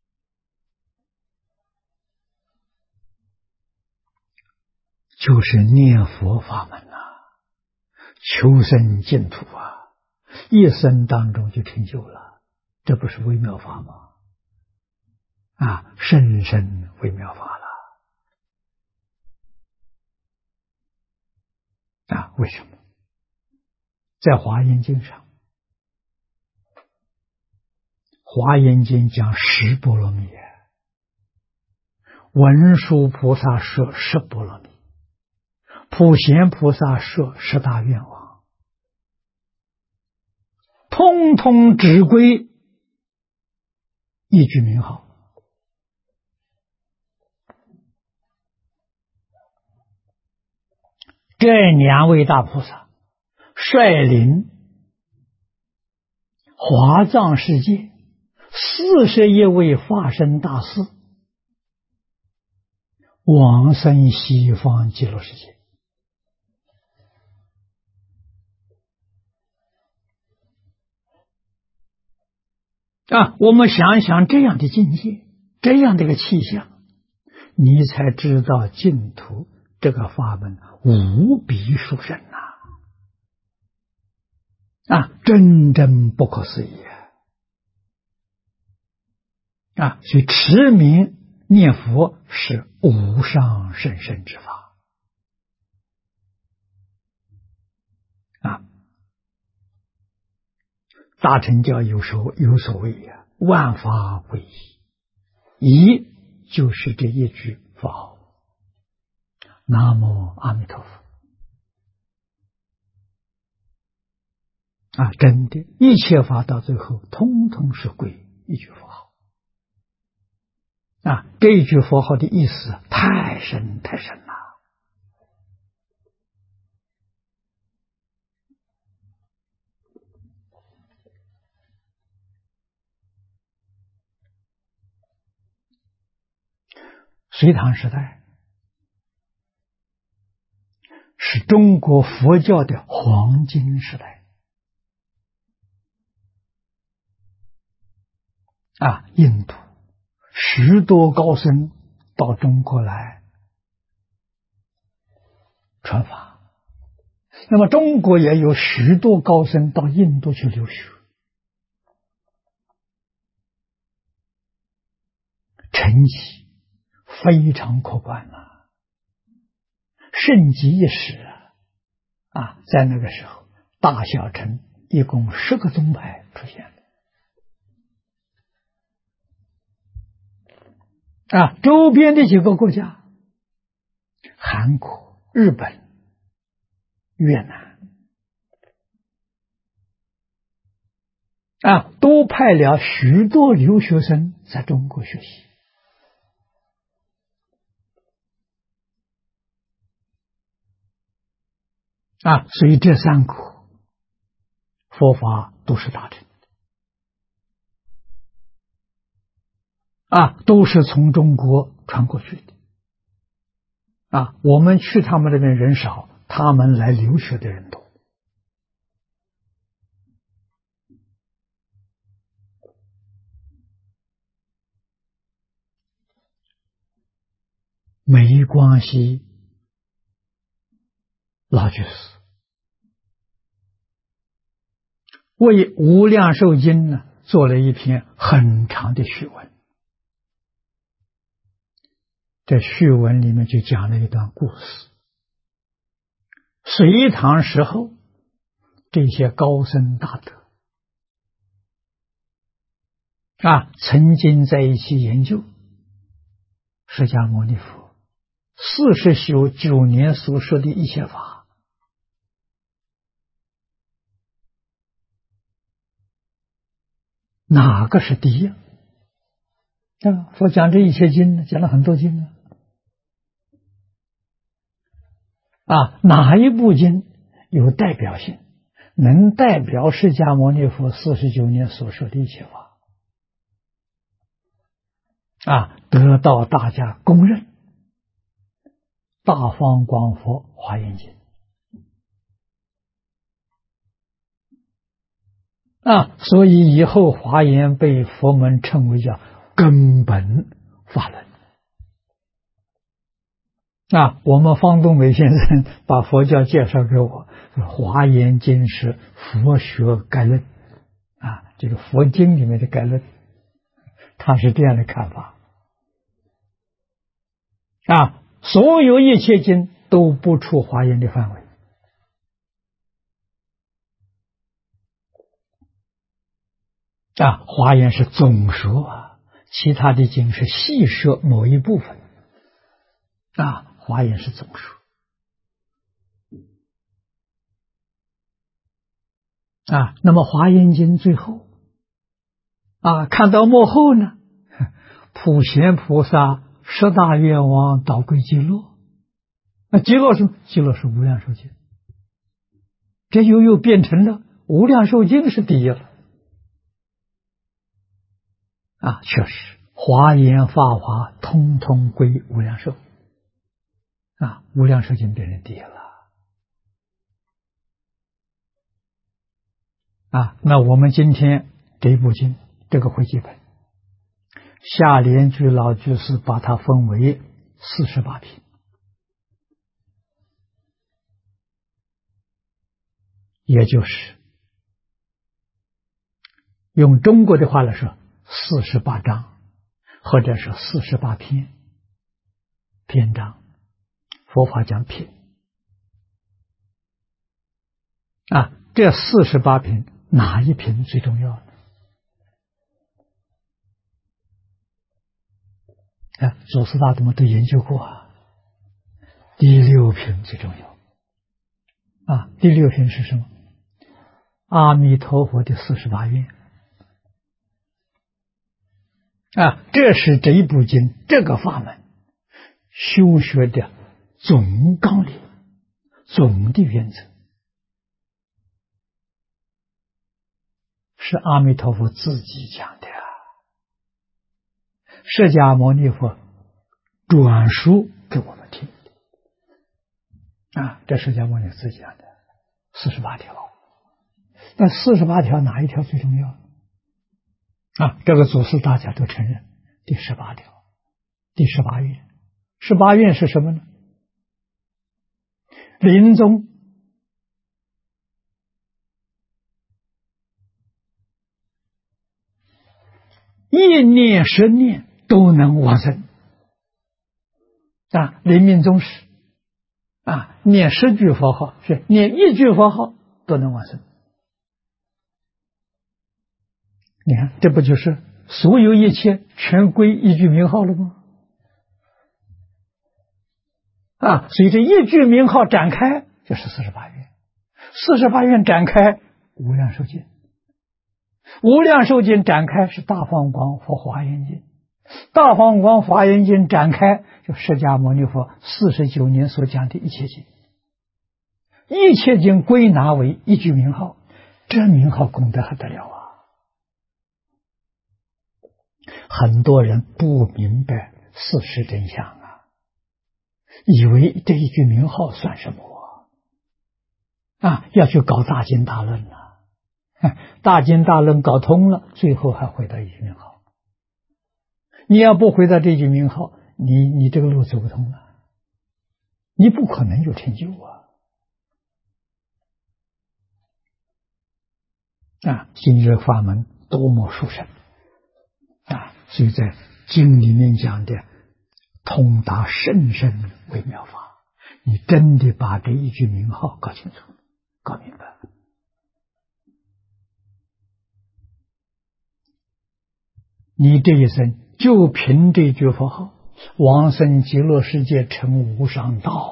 就是念佛法门啊，求生净土啊，一生当中就成就了，这不是微妙法吗？啊，甚深微妙法了啊！为什么？在华严经上，华严经讲十波罗蜜，文殊菩萨说十波罗蜜，普贤菩萨说十大愿望，通通只归一句名号。这两位大菩萨率领华藏世界41位化身大士往生西方极乐世界啊！我们想想这样的境界，这样的一个气象，你才知道净土这个法门无比殊胜啊！真正不可思议啊！所以持名念佛是无上甚深之法啊！大乘教有所谓啊，万法唯一，一就是这一句佛号，南无阿弥陀佛啊！真的，一切法到最后通通是归一句佛号啊！这一句佛号的意思太深太深了。隋唐时代是中国佛教的黄金时代啊！印度许多高僧到中国来传法，那么中国也有许多高僧到印度去留学，成绩非常可观啊，盛极一时啊！在那个时候，大小乘一共10个宗派出现了啊！周边的几个国家，韩国、日本、越南啊，都派了许多留学生在中国学习啊，所以这3国佛法都是大乘啊，都是从中国传过去的啊。我们去他们那边人少，他们来留学的人多。梅光熙老居士为《无量寿经》呢做了一篇很长的序文，在序文里面就讲了一段故事。隋唐时候，这些高僧大德曾经在一起研究释迦牟尼佛49年所说的一切法，哪个是第一？佛讲这一切经，讲了很多经哪一部经有代表性，能代表释迦牟尼佛49年所说的一切法？得到大家公认，大方广佛华严经所以以后华严被佛门称为叫根本法轮我们方东美先生把佛教介绍给我，华严经是佛学概论这个佛经里面的概论，他是这样的看法所有一切经都不出华严的范围华严是总说其他的经是细说某一部分华严是总说那么华严经最后看到末后呢，普贤菩萨十大愿望导归极乐，极乐是极乐是无量寿经，这又变成了无量寿经是第一了确实华严法华通通归无量寿无量寿经变成第一了那我们今天这部经这个会集本，下联居老居士把它分为48品，也就是用中国的话来说48章，或者是48篇篇章，佛法讲品这48品哪一品最重要呢？祖师大德们都研究过第6品最重要第6品是什么？阿弥陀佛的48愿这是这一部经这个法门修学的总纲领，总的原则，是阿弥陀佛自己讲的释迦牟尼佛转述给我们听这释迦牟尼佛自己讲的48条。那48条哪一条最重要这个祖师大家都承认第18条，第18愿。18愿是什么呢？临终一念10念都能往生临命终时念10句佛号，是念1句佛号都能往生。你看这不就是所有一切全归一句名号了吗？所以这一句名号展开就是48愿，48愿展开无量寿经，无量寿经展开是大放光佛华严经，大放光华严经展开就释迦牟尼佛49年所讲的一切经，一切经归纳为一句名号，这名号功德还得了很多人不明白事实真相以为这一句名号算什么要去搞大经大论大经大论搞通了，最后还回到一句名号。你要不回到这句名号，你这个路走不通了，你不可能有成就今日法门多么殊胜所以在经里面讲的通达甚深微妙法，你真的把这一句名号搞清楚搞明白。 你这一生就凭这句佛号，往生极乐世界成无上道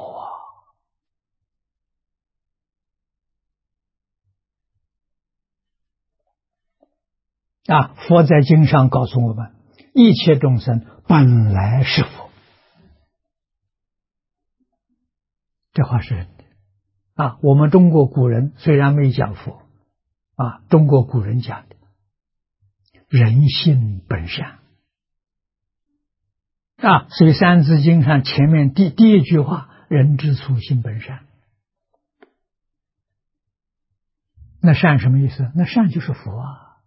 佛在经上告诉我们，一切众生本来是佛，这话是真的我们中国古人虽然没讲佛中国古人讲的人性本善所以《三字经》上前面第一句话，人之初性本善。那善什么意思？那善就是佛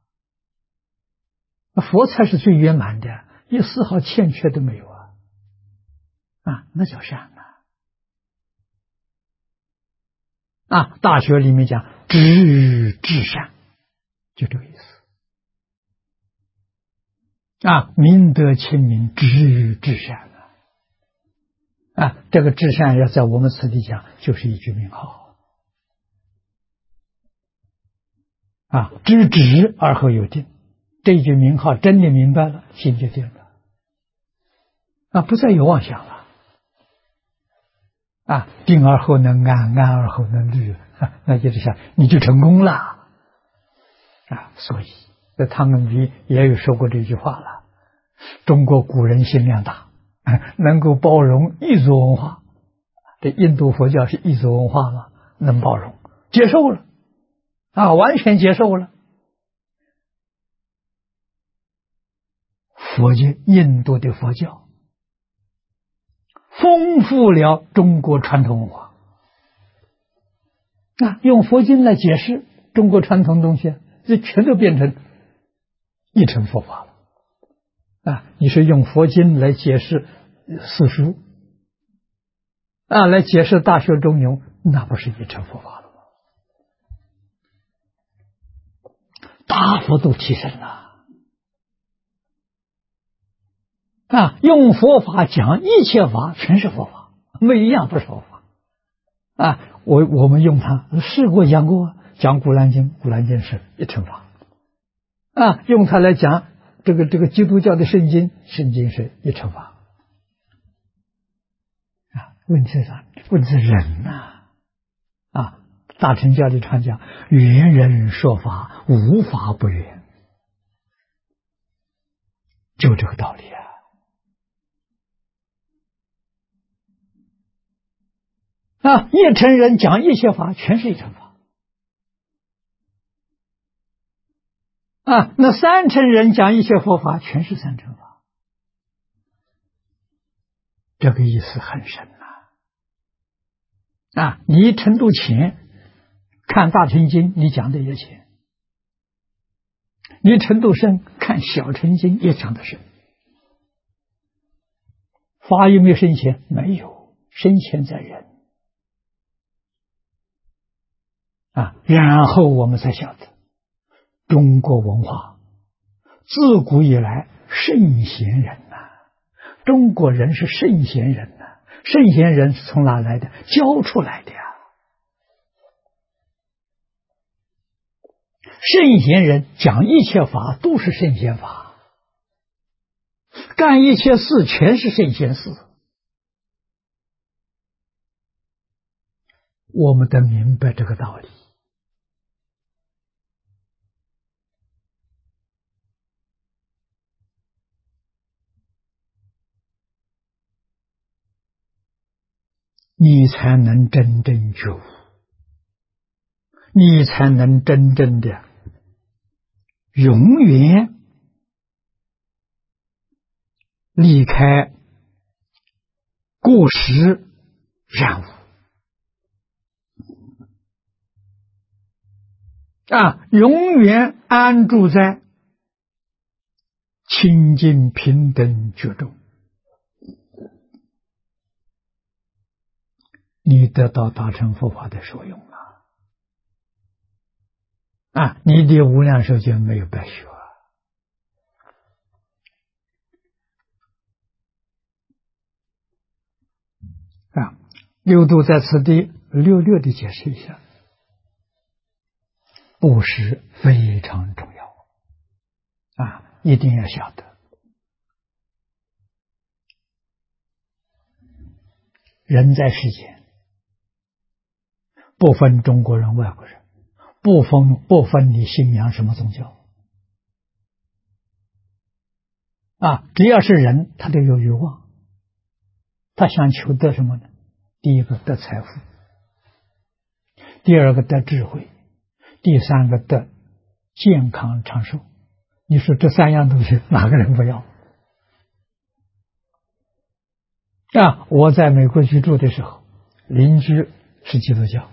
佛才是最圆满的，一丝毫欠缺都没有那叫善大学里面讲知至善，就这个意思明德亲民，知至善这个至善要在我们此地讲，就是一句名号知止而后有定，这一句名号真的明白了，心就定了不再有妄想了定而后能安，安而后能虑那就是想你就成功了所以在汤恩比也有说过这句话了，中国古人心量大能够包容异族文化，这印度佛教是异族文化吗？能包容，接受了完全接受了。佛教，印度的佛教丰富了中国传统文化用佛经来解释中国传统东西，这全都变成一乘佛法了你是用佛经来解释四书来解释大学中庸，那不是一乘佛法了吗？大佛都提升了用佛法讲一切法，全是佛法，没一样不是佛法我们用它试过讲过，讲古兰经，古兰经是一乘法用它来讲这个基督教的圣经，圣经是一乘法问题是啥？问题是人大乘教里常讲圆人说法，无法不圆，就这个道理一乘人讲一切法，全是一乘法那三乘人讲一切佛法，全是三乘法，这个意思很深你程度浅，看大乘经你讲的也浅，你程度深，看小乘经也讲的深。法有没有深浅？没有，深浅在人然后我们才晓得中国文化自古以来圣贤人中国人是圣贤人圣贤人是从哪来的？教出来的圣贤人讲一切法都是圣贤法，干一切事全是圣贤事，我们得明白这个道理。你才能真正觉悟，你才能真正的永远离开过失染污永远安住在清净平等觉中，你得到大乘佛法的受用你的无量寿经没有白学六度在此地略略的解释一下，布施非常重要一定要晓得人在世间，不分中国人、外国人，不分你信仰什么宗教只要是人，他都有欲望，他想求得什么呢？第一个得财富，第二个得智慧，第三个得健康长寿。你说这三样东西哪个人不要？我在美国居住的时候，邻居是基督教。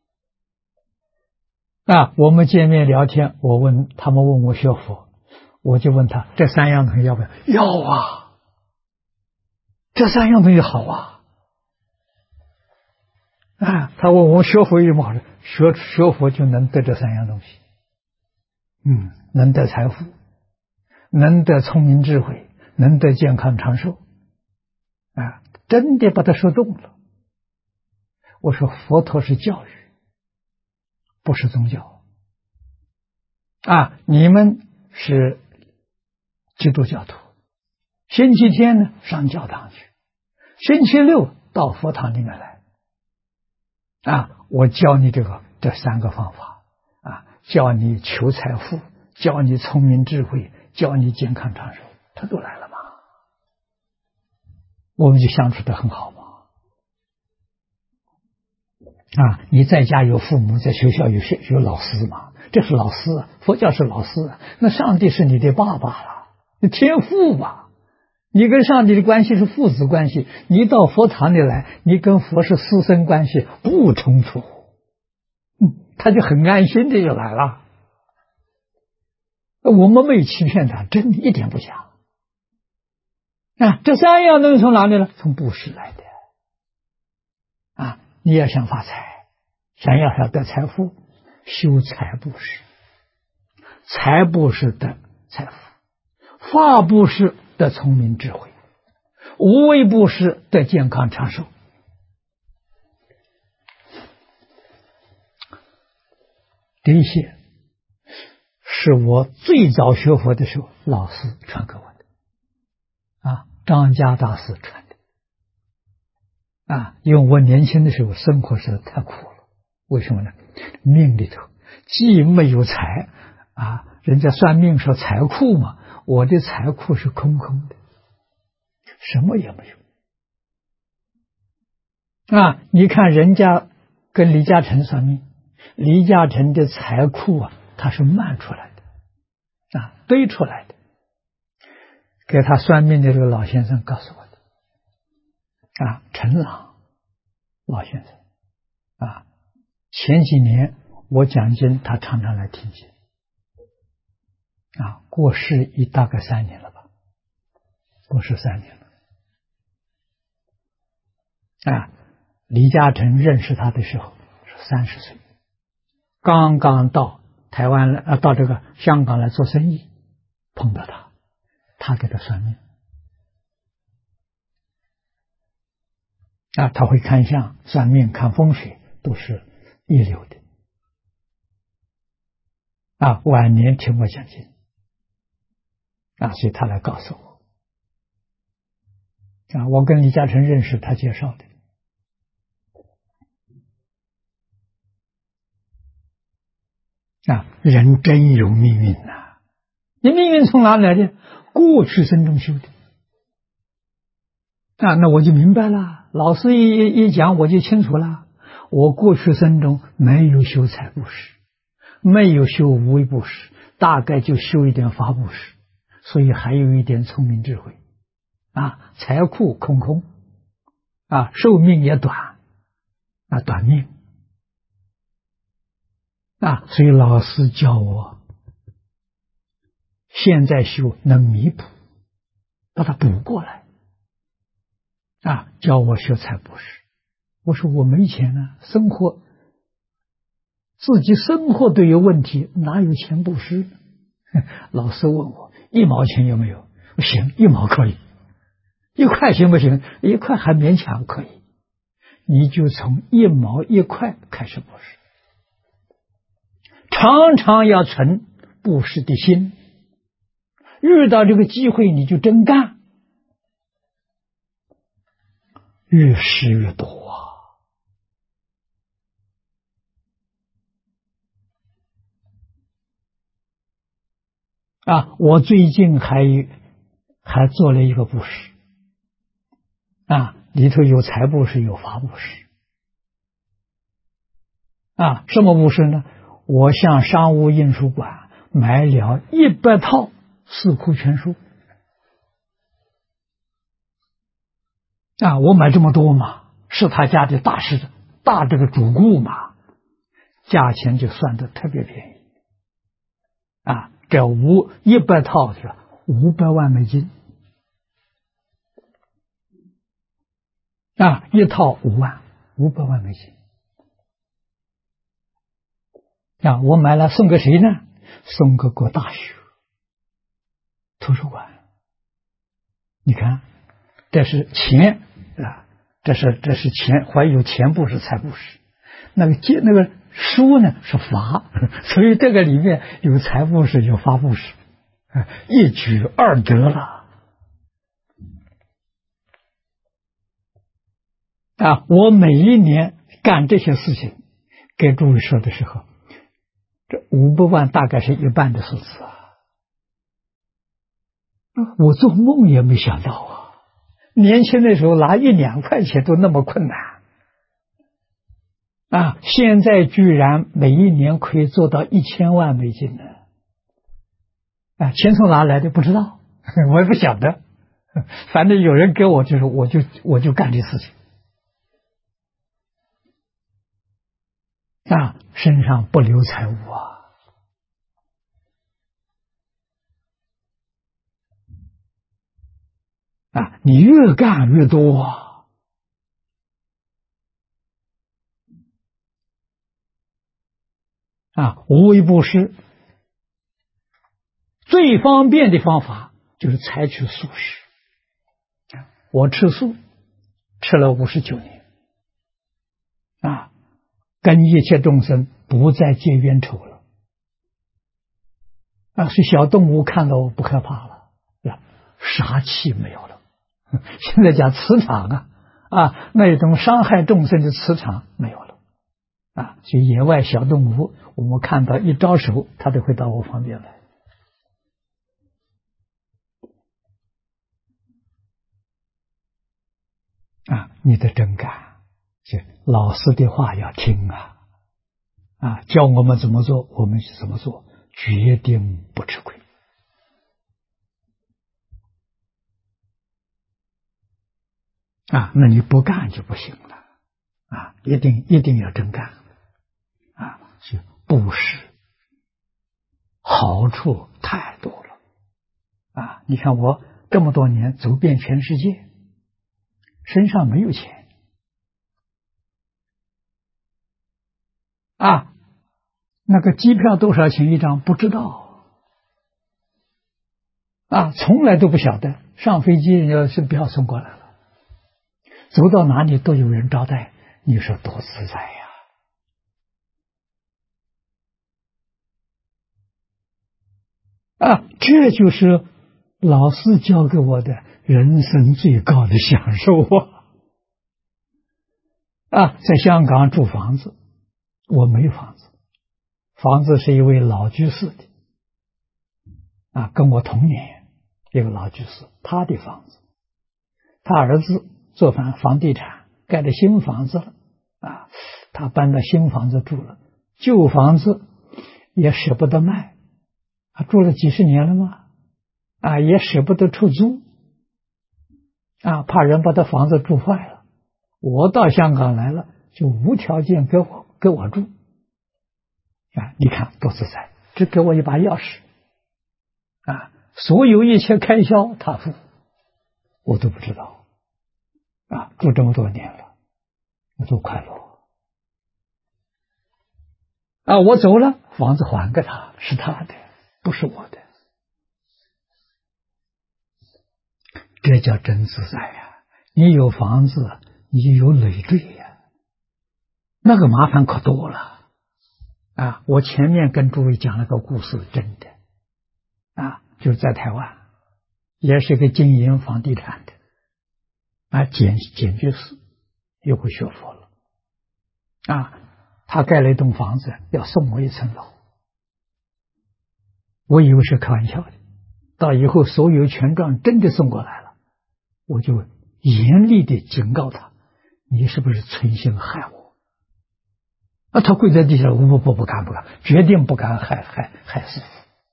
我们见面聊天，他们问我学佛，我就问他这三样东西要不要？要啊，这三样东西好啊。他问我学佛有什么好处？学佛就能得这三样东西。能得财富，能得聪明智慧，能得健康长寿。真的把他说动了。我说佛陀是教育，不是宗教。你们是基督教徒，星期天呢上教堂去，星期六到佛堂里面来。我教你这三个方法教你求财富，教你聪明智慧，教你健康长寿，他都来了嘛，我们就相处得很好嘛。你在家有父母，在学校有老师嘛，这是老师佛教是老师那上帝是你的爸爸了，你天父吧，你跟上帝的关系是父子关系，你到佛堂里来，你跟佛是师生关系，不冲突。他就很安心的就来了。我们没欺骗他，真的一点不假。这三样东西从哪里呢？从布施来的。你要想发财，想要得财富，修财布施。财布施得财富，法布施得聪明智慧，无为布施得健康长寿。这些是我最早学佛的时候老师传给我的张家大师传的因为我年轻的时候生活实在太苦了。为什么呢？命里头既没有财人家算命说财库嘛，我的财库是空空的，什么也没有你看人家跟李嘉诚算命，李嘉诚的财库他是漫出来的堆出来的。给他算命的这个老先生告诉我的陈朗老先生前几年我讲经他常常来听经过世大概3年了吧，过世3年了李嘉诚认识他的时候是30岁，刚刚到台湾到这个香港来做生意，碰到他给他算命他会看相、算命、看风水，都是一流的晚年听我讲经所以他来告诉我我跟李嘉诚认识，他介绍的人真有命运你命运从哪里来的？过去生中修的那我就明白了，老师一讲我就清楚了。我过去生中没有修财布施，没有修无为布施，大概就修一点法布施，所以还有一点聪明智慧财库空空寿命也短短命所以老师教我现在修能弥补，把它补过来教我学财布施。我说我没钱生活自己生活都有问题，哪有钱布施老师问我1毛钱有没有？行，1毛可以，1块行不行？1块还勉强可以，你就从1毛1块开始布施，常常要存布施的心，遇到这个机会你就真干。 越失越多我最近还做了一个布施里头有财布施，有法布施什么布施呢？我向商务印书馆买了100套四库全书我买这么多嘛，是他家的大这个主顾嘛，价钱就算得特别便宜这100套是500万美金一套5万，500万美金我买了送给谁呢？送给各大学图书馆。你看，这是钱这是钱，怀有钱布施、财布施。那个书呢是法，所以这个里面有财布施，有法布施，一举二得了我每一年干这些事情，给诸位说的时候，这500万大概是一半的数字我做梦也没想到年轻的时候拿1、2块钱都那么困难现在居然每一年可以做到1000万美金呢钱从哪来的不知道我也不晓得，反正有人给我就是我就干这事情身上不留财物你越干越多无为布施最方便的方法就是采取素食我吃素吃了59年跟一切众生不再结冤仇了所以小动物看到我不可怕了杀气没有了现在讲磁场那种伤害众生的磁场没有了所以野外小动物我们看到一招手它都会到我旁边来你的真干老师的话要听教我们怎么做我们怎么做，决定不吃亏那你不干就不行了一定要真干是布施好处太多了你看我这么多年走遍全世界，身上没有钱那个机票多少钱一张不知道从来都不晓得，上飞机人家是票送过来了，走到哪里都有人招待，你说多自在这就是老师教给我的人生最高的享受在香港住房子，我没有房子，房子是一位老居士的跟我同年一个老居士，他的房子，他儿子做房地产盖了新房子了他搬到新房子住了，旧房子也舍不得卖住了几十年了嘛也舍不得出租怕人把他房子住坏了，我到香港来了就无条件给我住你看多自在，只给我一把钥匙所有一切开销他付，我都不知道住这么多年了，我多快乐我走了，房子还给他，是他的，不是我的，这叫真自在你有房子，你就有累赘那个麻烦可多了我前面跟诸位讲了个故事，真的就是在台湾，也是个经营房地产的简居士又会学佛了。他盖了一栋房子，要送我一层楼。我以为是开玩笑的，到以后所有权状真的送过来了，我就严厉的警告他：你是不是存心害我？他跪在地下，不敢，绝对不敢害师父。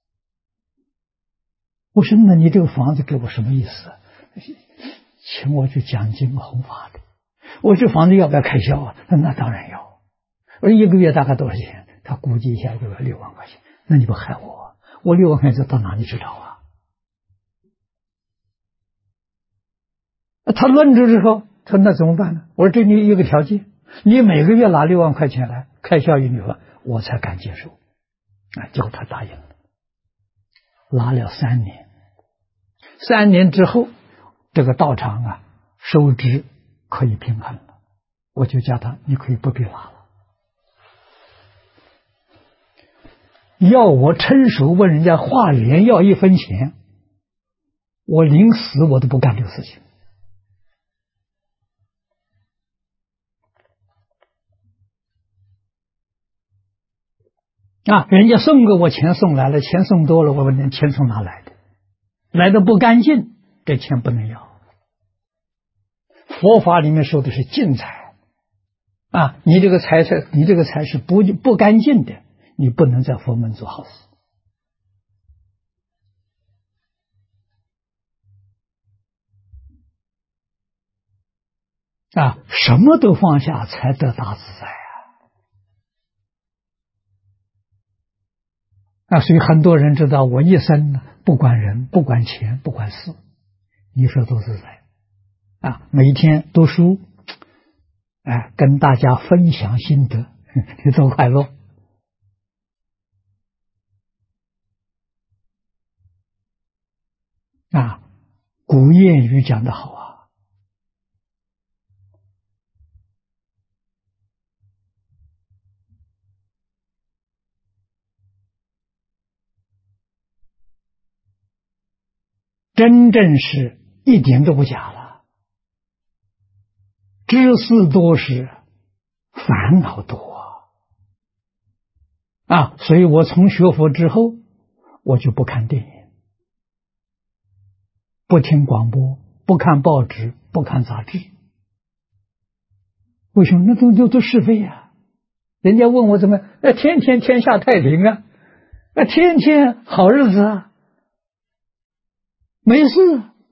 我说：那你这个房子给我什么意思？请我去讲经弘法的。我这房子要不要开销啊？那当然要。我说一个月大概多少钱？他估计一下就要6万块钱。那你不害我？我6万块钱到哪里去找啊？他愣住之后，他说那怎么办呢？我说这你一个条件，你每个月拿6万块钱来开销于你吧，我才敢接受。结果他答应了，拿了3年。3年之后，这个道场收支可以平衡了，我就叫他你可以不必拿了。要我伸手问人家化缘要1分钱，我临死我都不干这个事情。人家送给我钱送来了，钱送多了，我问钱从哪来的？来的不干净，这钱不能要。佛法里面说的是净财你这个财是不干净的，你不能在佛门做好事什么都放下才得大自在所以很多人知道我一生不管人不管钱不管事，你说多自在每天读书跟大家分享心得，你多快乐古谚语讲得好真正是一点都不假了。知识多时烦恼多所以我从学佛之后，我就不看电影，不听广播，不看报纸，不看杂志。为什么？那都是非人家问我怎么天天天下太平天天好日子没事。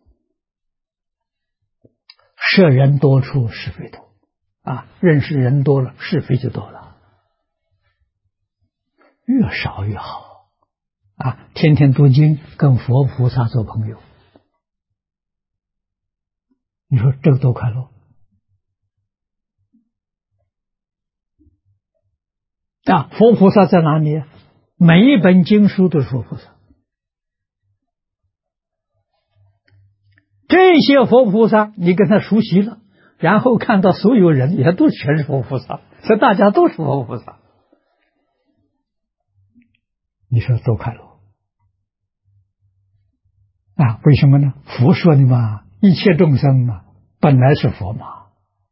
舍人多处是非多认识人多了，是非就多了，越少越好天天读经，跟佛菩萨做朋友，你说这个多快乐佛菩萨在哪里？每一本经书都是佛菩萨。这些佛菩萨你跟他熟悉了，然后看到所有人也都全是佛菩萨，所以大家都是佛菩萨，你说多快乐为什么呢？佛说的嘛，一切众生本来是佛嘛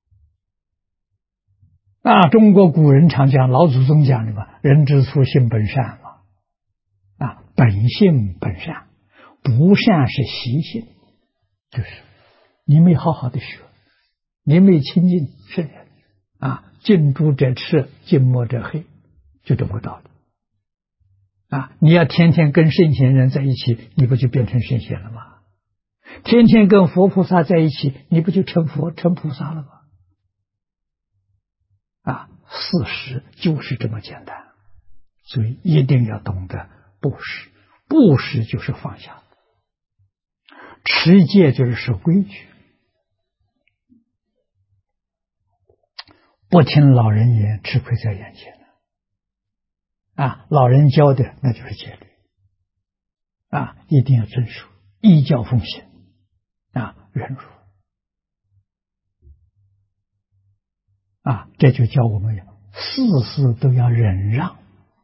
中国古人常讲，老祖宗讲的嘛，人之初性本善嘛本性本善，不善是习性，就是你没好好的学，你没亲近圣人近朱者赤，近墨者黑，就这么个道理你要天天跟圣贤人在一起，你不就变成圣贤了吗？天天跟佛菩萨在一起，你不就成佛成菩萨了吗？事实就是这么简单，所以一定要懂得布施。布施就是放下，持戒就是守规矩，不听老人言，吃亏在眼前老人教的那就是戒律一定要遵守，依教奉行忍辱这就教我们事事都要忍让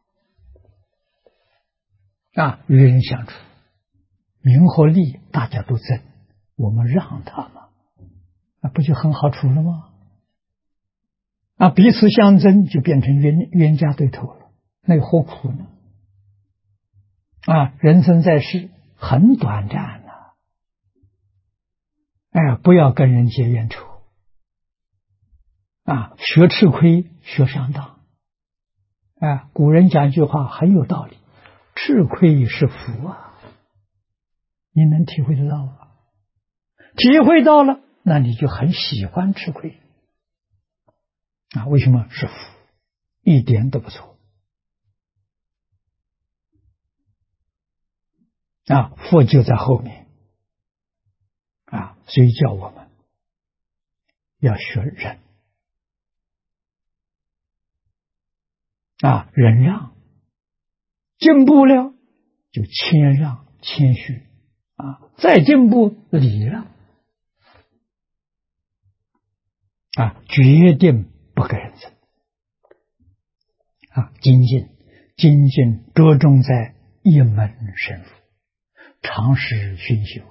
与人相处，名和利大家都争，我们让他嘛不就很好处了吗？ 彼此相争就变成冤家对头了，那何苦呢？人生在世很短暂的，不要跟人结冤仇，学吃亏，学上当。古人讲一句话很有道理，吃亏是福啊，你能体会得到吗？体会到了，那你就很喜欢吃亏。为什么是福？一点都不错。福就在后面。所以叫我们要学忍。忍让，进步了就谦让谦虚，再进步礼让，决定不给人争。精进着重在一门深入，常识熏修。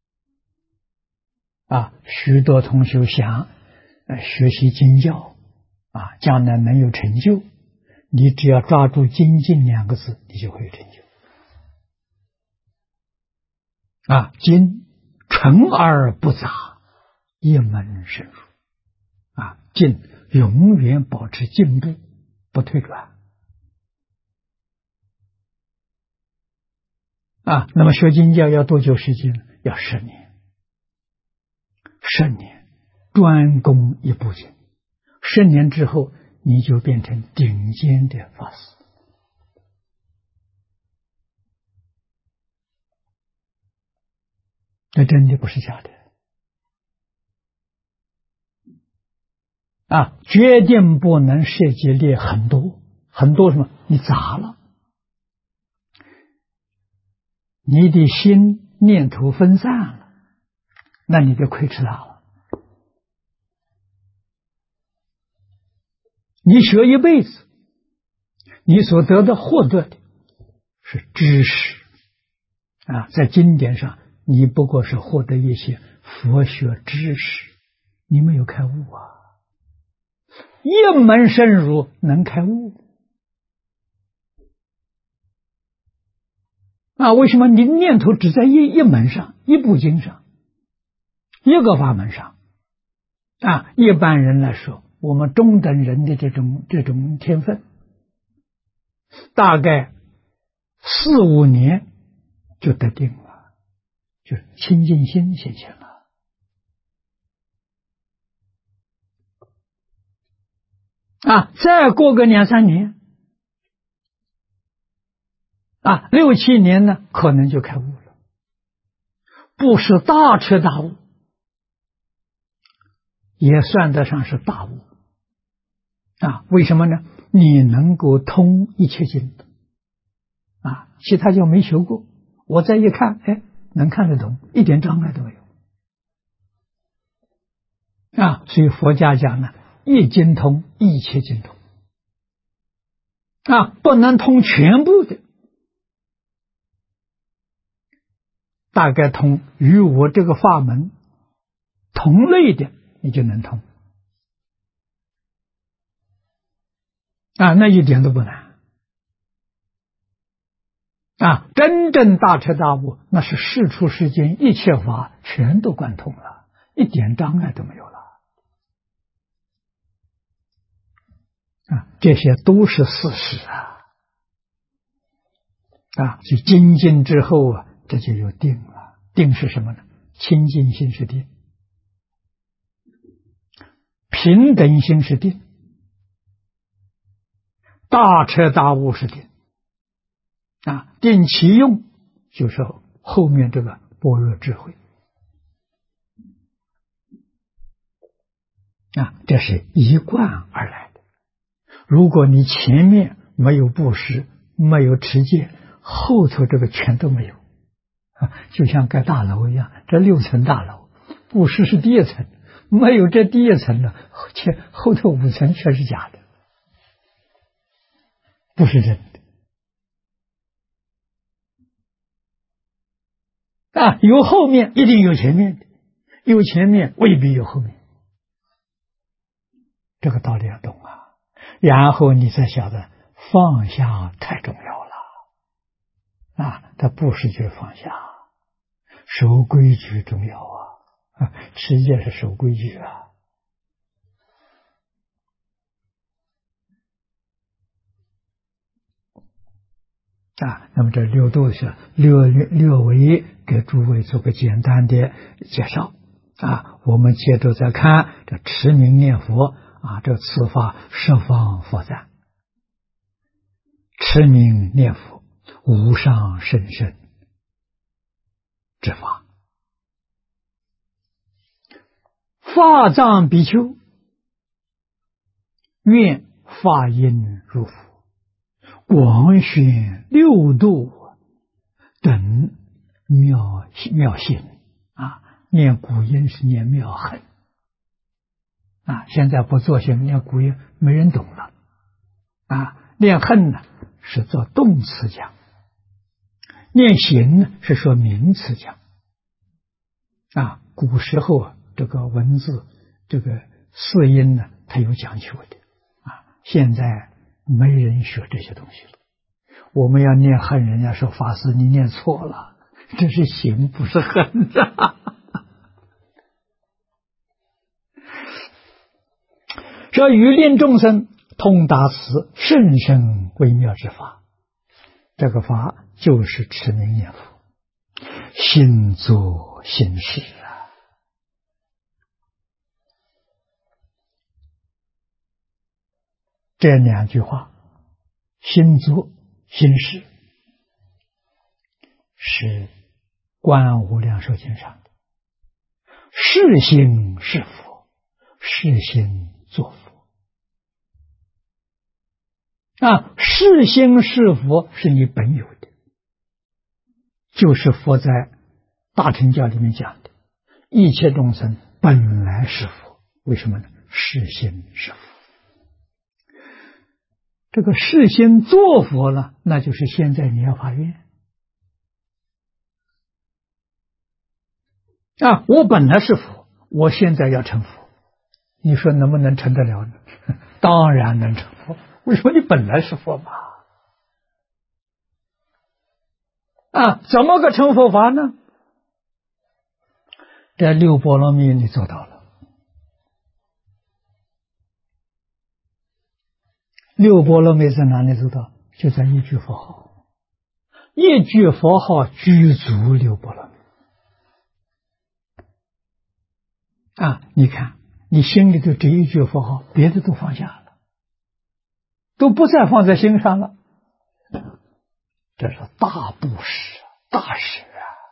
许多同学想学习经教，将来能有成就，你只要抓住精进两个字，你就会有成就。精纯而不杂，一门深入。进永远保持进步，不退转。那么学经教要多久时间呢？要10年。10年专攻一部经，10年之后你就变成顶尖的法师。这真的不是假的。决定不能设计列很多什么，你杂了，你的心念头分散了，那你就亏吃大了。你学一辈子，你所得的获得的是知识在经典上，你不过是获得一些佛学知识，你没有开悟一门深入能开悟为什么你念头只在一门上，一部经上，一个法门上一般人来说，我们中等人的这种天分，大概4、5年就得定了，就清净心现前了。再过个2、3年6、7年呢，可能就开悟了，不是大彻大悟，也算得上是大悟为什么呢？你能够通一切经其他就没学过，我再一看，能看得懂，一点障碍都没有所以佛家讲呢，一经通，一切经通不能通全部的，大概通与我这个法门同类的，你就能通那一点都不难真正大彻大悟，那是世出世间一切法全都贯通了，一点障碍都没有了这些都是事实所以精进之后这就有定了。定是什么呢？清净心是定，平等心是定，大彻大悟是定定其用就是后面这个般若智慧这是一贯而来的。如果你前面没有布施，没有持戒，后头这个全都没有就像盖大楼一样，这6层大楼，布施是第1层，没有这第1层呢，后头5层全是假的，不是真的有后面一定有前面的，有前面未必有后面，这个道理要懂然后你才晓得放下太重要了啊！它不是就是放下，守规矩重要啊！持戒是守规矩啊！那么这六度是略微给诸位做个简单的介绍我们接着再看这持名念佛这次法十方佛赞，持名念佛无上甚深之法，法藏比丘愿法音如佛，广宣六度等妙行念古音是念妙恨现在不做行，念古音没人懂了念恨呢是做动词讲，念行呢是说名词讲古时候这个文字这个四音呢它有讲究的现在没人学这些东西了。我们要念恨，人家说法师你念错了，这是行不是恨说于令众生通达此甚深微妙之法，这个法就是持名念佛，心作心事这两句话，心作心事是观无量寿经上的，是心是佛，是心作佛是心是佛是你本有的，就是佛在大乘教里面讲的一切众生本来是佛，为什么呢？是心是佛。这个是心作佛了，那就是现在你要发愿我本来是佛，我现在要成佛，你说能不能成得了呢？当然能成佛，为什么？你本来是佛嘛怎么个成佛法呢？这六波罗蜜你做到了，六波罗蜜在哪里做到？就在一句佛号，一句佛号具足六波罗蜜你看你心里头这一句佛号，别的都放下了，都不再放在心上了，这是大布施大事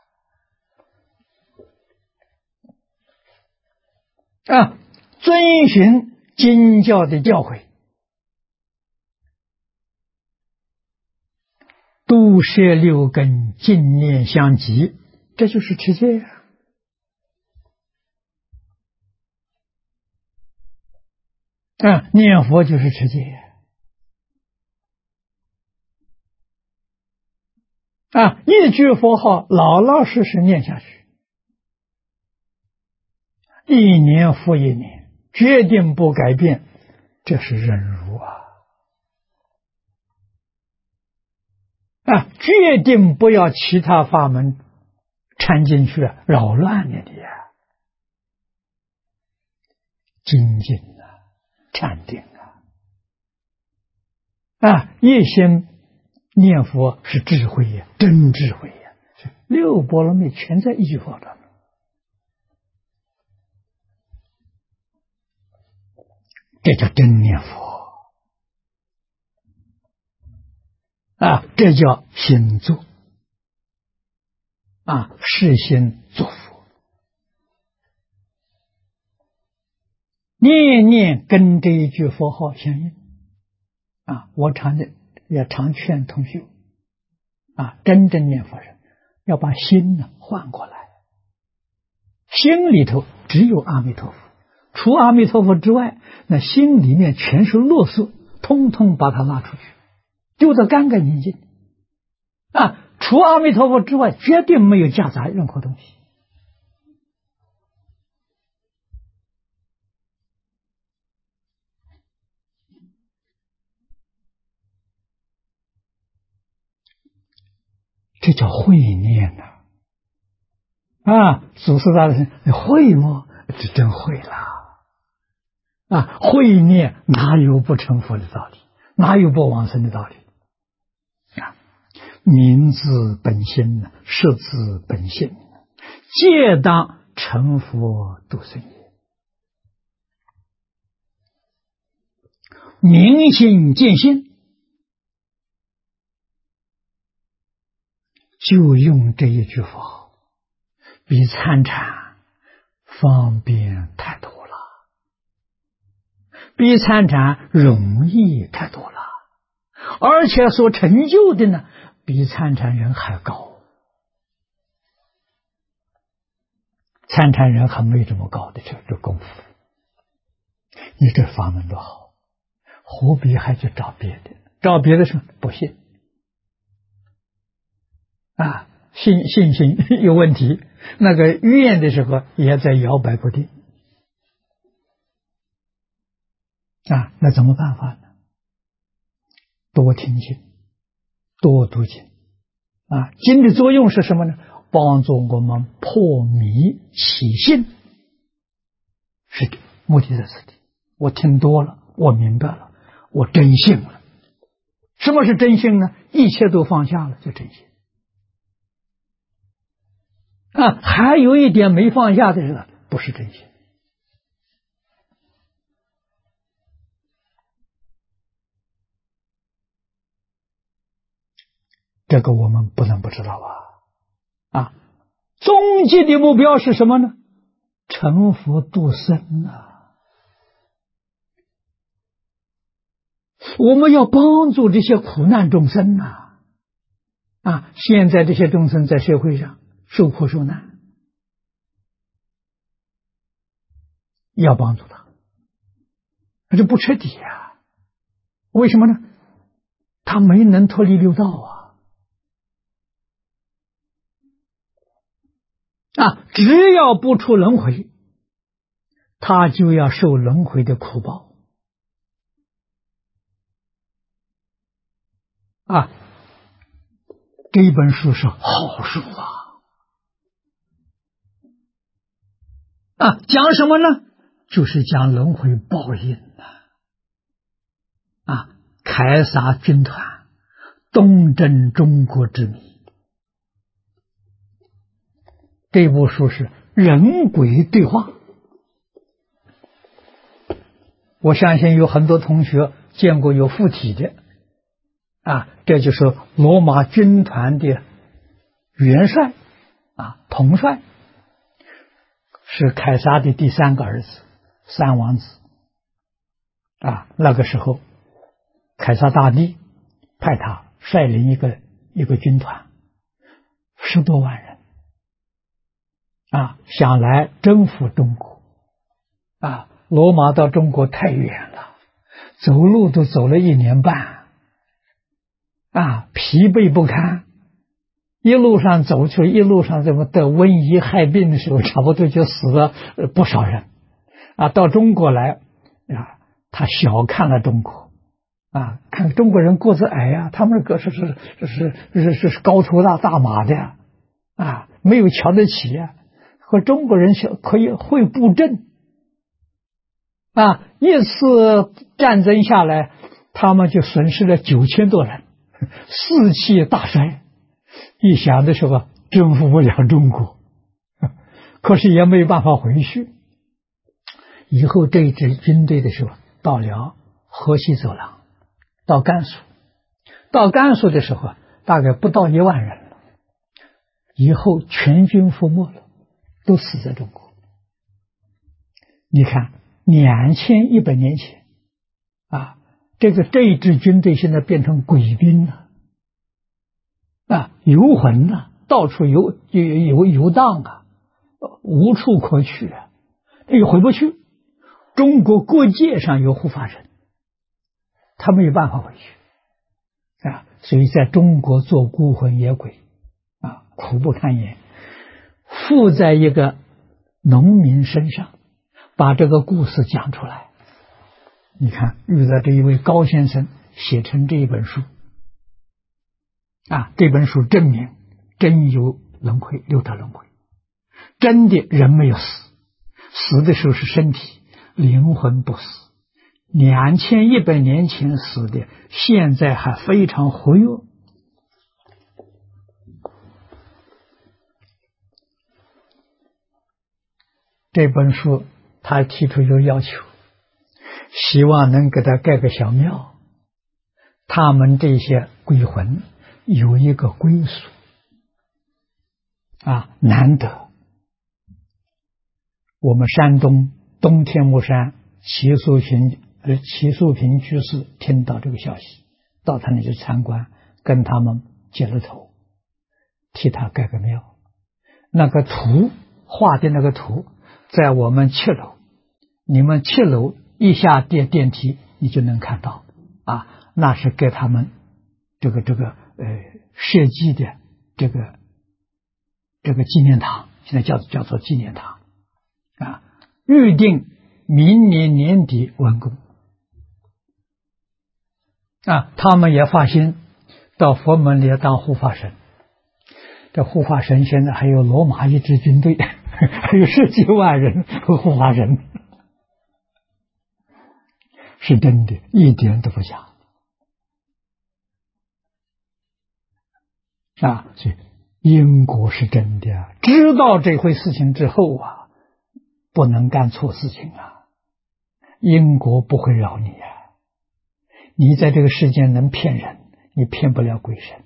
遵循经教的教诲，度摄六根，净念相继，这就是持戒念佛就是持戒一句佛号老老实实念下去，一年复一年，决定不改变，这是忍辱决定不要其他法门掺进去扰乱你的精进禅定一心念佛是智慧真智慧六波罗蜜全在一句话上，这叫真念佛这叫心作是心作佛，念念跟这一句佛号相应我也常劝同学真正念佛人要把心换过来，心里头只有阿弥陀佛，除阿弥陀佛之外，那心里面全是垃圾，通通把它拉出去，丢得干干净净除阿弥陀佛之外，绝对没有夹杂任何东西这叫慧念呐！祖师大人会吗？这真会了慧念哪有不成佛的道理？哪有不往生的道理？明自本心，识自本性，皆当成佛度生也。明心见性，就用这一句话，比参禅方便太多了，比参禅容易太多了，而且所成就的呢，比参禅人还高。参禅人还没这么高的这功夫，你这法门多好，何必还去找别的？找别的是不信信心有问题，那个愿的时候也在摇摆不定那怎么办法呢？多听经，多读经经的作用是什么呢？帮助我们破迷起信。是的，目的在此地。我听多了，我明白了，我真信了。什么是真信呢？一切都放下了，就真信还有一点没放下的人不是真信。这个我们不能不知道终极的目标是什么呢？成佛度生我们要帮助这些苦难众生现在这些众生在社会上受苦受难，要帮助他，这不彻底为什么呢？他没能脱离六道只要不出轮回，他就要受轮回的苦报这一本书是好书讲什么呢？就是讲轮回报应凯撒军团东征中国之谜。这部书是人鬼对话，我相信有很多同学见过有附体的这就是罗马军团的元帅统帅，是凯撒的第三个儿子，三王子那个时候凯撒大帝派他率领一个军团10多万人想来征服中国罗马到中国太远了，走路都走了1年半疲惫不堪，一路上走去，一路上这么得瘟疫害病的时候，差不多就死了不少人到中国来他小看了中国看中国人个子矮他们是高头大马的没有瞧得起和中国人可以会布阵一次战争下来，他们就损失了9000多人，士气大衰。一想的时候征服不了中国，可是也没有办法回去。以后这一支军队的时候到了河西走廊，到甘肃，的时候大概不到1万人了，以后全军覆没了，都死在中国。你看2100年前这一支军队现在变成鬼兵了游魂了，到处游荡无处可去又回不去。中国国界上有护法神，他没有办法回去所以在中国做孤魂野鬼苦不堪言。附在一个农民身上，把这个故事讲出来。你看遇到这一位高先生写成这一本书这本书证明真有轮回，六道轮回，真的人没有死，死的时候是身体，灵魂不死。2100年前死的，现在还非常活跃。这本书他提出一个要求，希望能给他盖个小庙，他们这些鬼魂有一个归宿难得。我们山东东天目山齐素平居士听到这个消息，到他那去参观，跟他们接了头，替他盖个庙。那个图画的那个图在我们7楼，你们7楼一下电梯你就能看到那是给他们这个设计的这个纪念堂，现在叫做纪念堂预定明年年底完工他们也发心到佛门里当护法神。这护法神现在还有罗马一支军队，还有10几万人护法神，是真的，一点都不假所以因果是真的知道这回事情之后不能干错事情因果不会饶你你在这个世界能骗人，你骗不了鬼神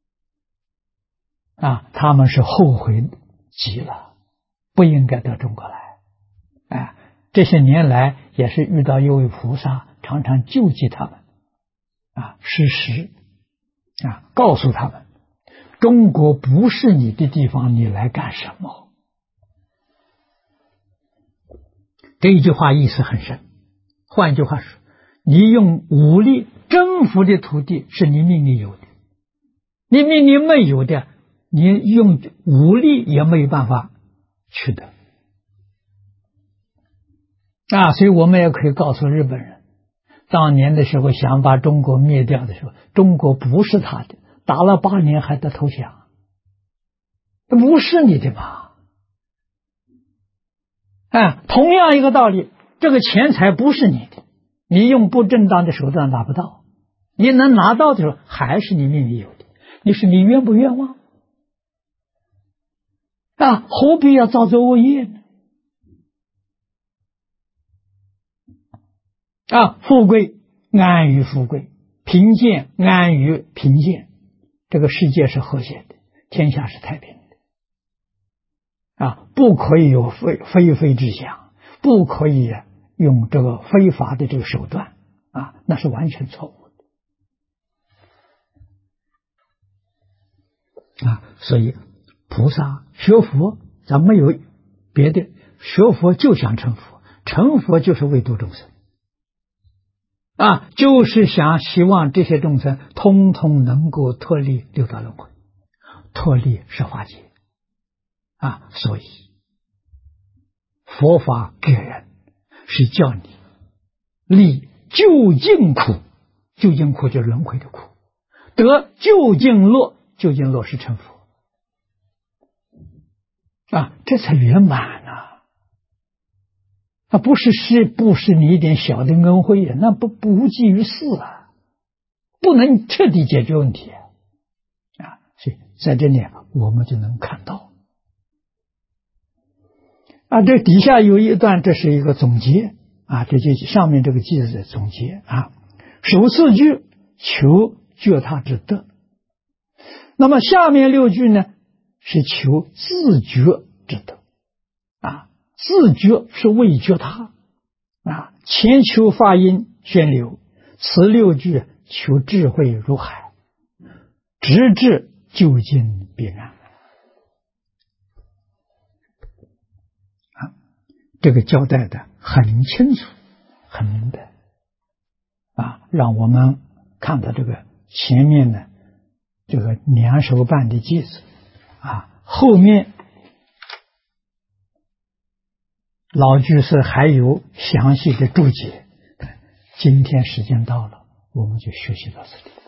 他们是后悔极了，不应该到中国来这些年来也是遇到一位菩萨常常救济他们施食告诉他们中国不是你的地方，你来干什么？这一句话意思很深。换一句话说，你用武力征服的土地是你命里有的，你命里没有的，你用武力也没有办法取得所以我们也可以告诉日本人，当年的时候想把中国灭掉的时候，中国不是他的，打了8年还得投降，不是你的嘛同样一个道理，这个钱财不是你的，你用不正当的手段拿不到，你能拿到的时候还是你命里有的，你说你冤不冤枉何必要造作恶业呢富贵安于富贵，贫贱安于贫贱，这个世界是和谐的，天下是太平的不可以有非非之想，不可以用这个非法的这个手段那是完全错误的所以菩萨学佛咱没有别的，学佛就想成佛，成佛就是为度众生就是希望这些众生通通能够脱离六道轮回，脱离十法界所以佛法给人是叫你离究竟苦，究竟苦就是轮回的苦，得究竟乐，究竟乐是成佛这才圆满不是你一点小的恩惠那不无济于事不能彻底解决问题所以在这里我们就能看到这底下有一段，这是一个总结这就上面这个句子的总结首4句求觉他之德，那么下面6句呢是求自觉之德自觉是为觉他前求法音宣流，此6句求智慧如海，直至究竟彼岸这个交代的很清楚很明白让我们看到这个前面的这个2手半的句子后面老居士还有详细的注解。今天时间到了，我们就学习到这里。